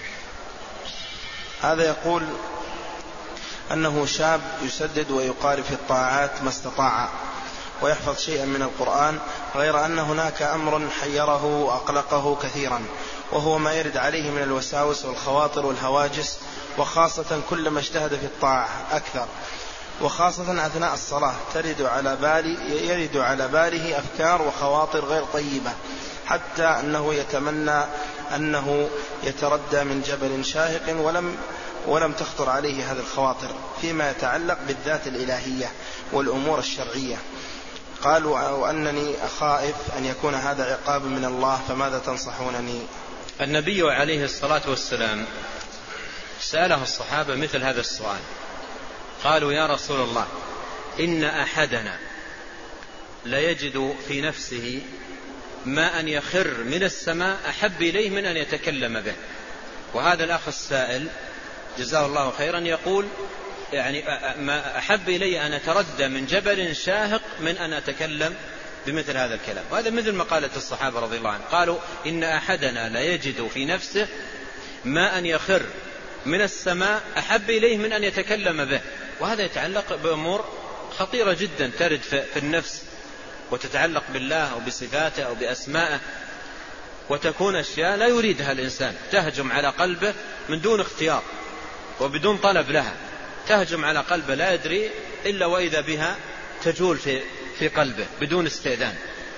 B: هذا يقول أنه شاب يسدد ويقارب في الطاعات ما استطاع ويحفظ شيئا من القرآن، غير أن هناك أمر حيره وأقلقه كثيرا، وهو ما يرد عليه من الوساوس والخواطر والهواجس، وخاصة كلما اجتهد في الطاعة أكثر، وخاصة أثناء الصلاة يرد على باله أفكار وخواطر غير طيبة، حتى أنه يتمنى أنه يتردى من جبل شاهق ولم تخطر عليه هذه الخواطر فيما يتعلق بالذات الإلهية والأمور الشرعية. قال: وأنني أخاف أن يكون هذا عقاب من الله، فماذا تنصحونني؟
A: النبي عليه الصلاة والسلام سأله الصحابة مثل هذا السؤال، قالوا: يا رسول الله، إن أحدنا ليجد في نفسه ما أن يخر من السماء أحب إليه من أن يتكلم به. وهذا الأخ السائل جزاه الله خيرا يقول: يعني ما أحب إلي أن أتردى من جبل شاهق من أن أتكلم بمثل هذا الكلام. وهذا مثل ما قالت الصحابة رضي الله عنهم، قالوا: إن أحدنا لا يجد في نفسه ما أن يخر من السماء أحب إليه من أن يتكلم به. وهذا يتعلق بأمور خطيرة جدا ترد في النفس، وتتعلق بالله وبصفاته أو بأسمائه، وتكون أشياء لا يريدها الإنسان، تهجم على قلبه من دون اختيار وبدون طلب لها، تهجم على قلبه لا يدري إلا وإذا بها تجول في قلبه بدون استئذان،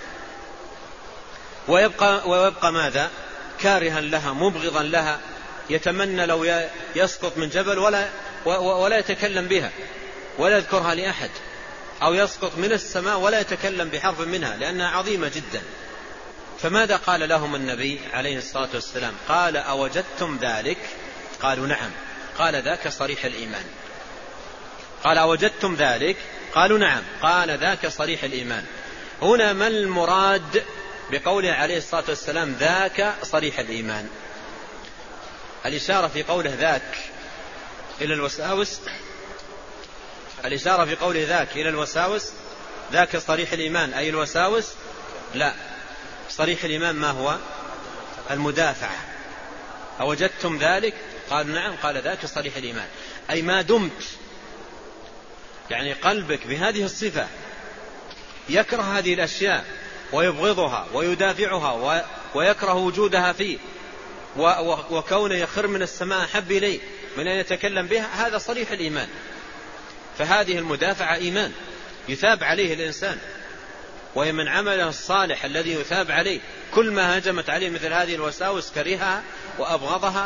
A: ويبقى ماذا؟ كارها لها، مبغضا لها، يتمنى لو يسقط من جبل ولا يتكلم بها ولا يذكرها لأحد، أو يسقط من السماء ولا يتكلم بحرف منها لأنها عظيمة جدا. فماذا قال لهم النبي عليه الصلاة والسلام؟ قال: أوجدتم ذلك؟ قالوا: نعم. قال: ذاك صريح الإيمان. قال: أوجدتم ذلك؟ قالوا: نعم. قال: ذاك صريح الإيمان. هنا ما المراد بقوله عليه الصلاة والسلام ذاك صريح الإيمان؟ الإشارة في قوله ذاك إلى الوساوس، الإشارة في قوله ذاك إلى الوساوس، ذاك صريح الإيمان أي الوساوس؟ لا، صريح الإيمان ما هو؟ المدافعة. أوجدتم ذلك؟ قالوا: نعم. قال: ذاك صريح الإيمان، أي ما دمت يعني قلبك بهذه الصفة يكره هذه الأشياء ويبغضها ويدافعها ويكره وجودها فيه، وكونه يخر من السماء أحب إليه من أن يتكلم بها، هذا صريح الإيمان. فهذه المدافعة إيمان يثاب عليه الإنسان، وهي من عمله الصالح الذي يثاب عليه. كل ما هجمت عليه مثل هذه الوساوس كرهها وأبغضها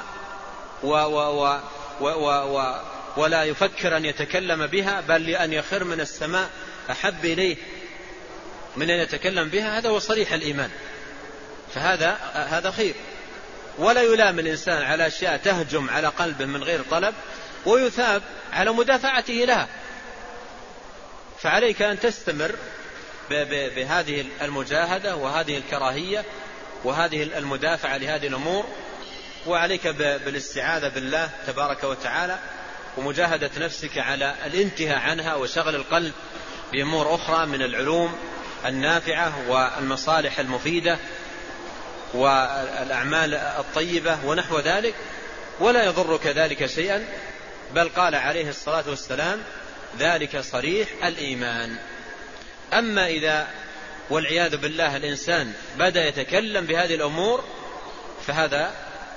A: ولا يفكر أن يتكلم بها، بل لأن يخر من السماء أحب إليه من أن يتكلم بها. هذا هو صريح الإيمان. فهذا خير، ولا يلام الإنسان على أشياء تهجم على قلبه من غير طلب، ويثاب على مدافعته لها. فعليك أن تستمر بهذه المجاهدة وهذه الكراهية وهذه المدافعة لهذه الأمور، وعليك بالاستعاذة بالله تبارك وتعالى ومجاهدة نفسك على الانتهاء عنها وشغل القلب بأمور أخرى من العلوم النافعة والمصالح المفيدة والأعمال الطيبة ونحو ذلك، ولا يضرك ذلك شيئا. بل قال عليه الصلاة والسلام ذلك صريح الإيمان. أما إذا والعياذ بالله الإنسان بدأ يتكلم بهذه الأمور، فهذا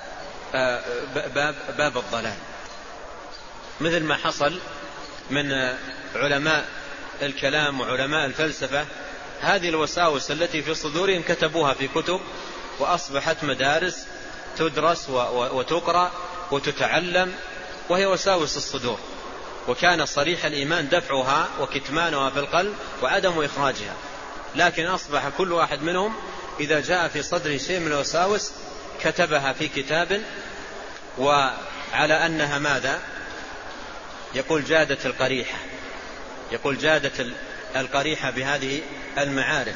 A: باب الضلال، مثل ما حصل من علماء الكلام وعلماء الفلسفة. هذه الوساوس التي في صدورهم كتبوها في كتب، وأصبحت مدارس تدرس وتقرأ وتتعلم، وهي وساوس الصدور، وكان صريح الإيمان دفعها وكتمانها في القلب وعدم إخراجها. لكن أصبح كل واحد منهم إذا جاء في صدره شيء من الوساوس كتبها في كتاب، وعلى أنها ماذا؟ يقول جادت القريحة، يقول جادت القريحة بهذه المعارف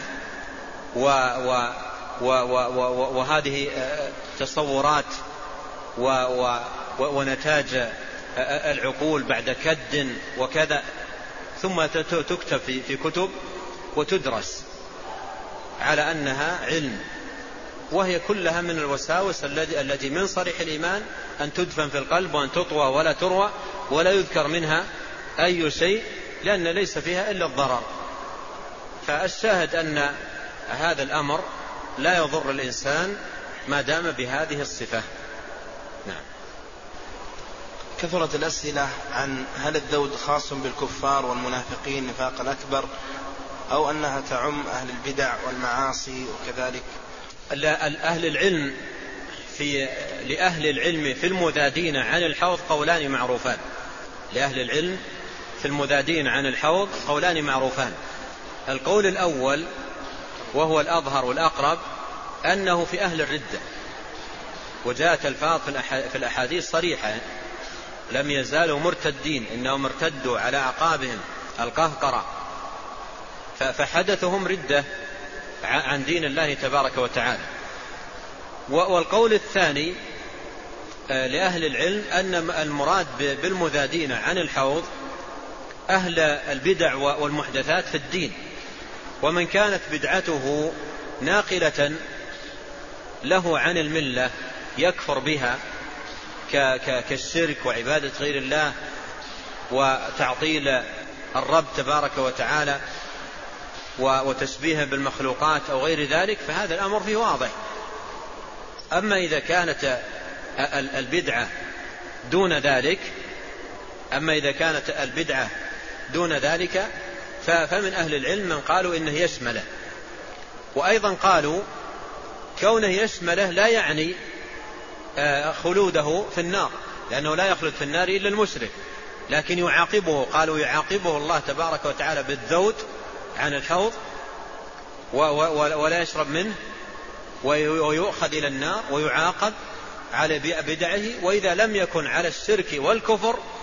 A: وهذه تصورات ونتاج العقول بعد كد وكذا، ثم تكتب في كتب وتدرس على أنها علم، وهي كلها من الوساوس التي من صريح الإيمان أن تدفن في القلب وأن تطوى ولا تروى ولا يذكر منها أي شيء، لأن ليس فيها إلا الضرر. فالشاهد أن هذا الأمر لا يضر الإنسان ما دام بهذه الصفة. نعم.
B: كثرت الأسئلة عن هل الذود خاص بالكفار والمنافقين نفاق الأكبر، أو أنها تعم أهل البدع والمعاصي وكذلك.
A: أهل العلم لأهل العلم في المذادين عن الحوض قولان معروفان. لأهل العلم في المذادين عن الحوض قولان معروفان. القول الأول وهو الأظهر والأقرب أنه في أهل الردة، وجاءت الفاظ في الأحاديث صريحة: لم يزالوا مرتدين، إنهم ارتدوا على أعقابهم القهقرة، فحدثهم ردة عن دين الله تبارك وتعالى. والقول الثاني لأهل العلم أن المراد بالمذادين عن الحوض أهل البدع والمحدثات في الدين، ومن كانت بدعته ناقلة له عن الملة يكفر بها كالشرك وعبادة غير الله وتعطيل الرب تبارك وتعالى وتشبيهه بالمخلوقات أو غير ذلك، فهذا الأمر فيه واضح. أما إذا كانت البدعة دون ذلك فمن أهل العلم من قالوا إنه يشمله، وأيضا قالوا كونه يشمله لا يعني خلوده في النار، لأنه لا يخلد في النار إلا المشرك، لكن يعاقبه، قالوا يعاقبه الله تبارك وتعالى بالذود عن الحوض ولا يشرب منه ويؤخذ إلى النار ويعاقب على بدعه، وإذا لم يكن على الشرك والكفر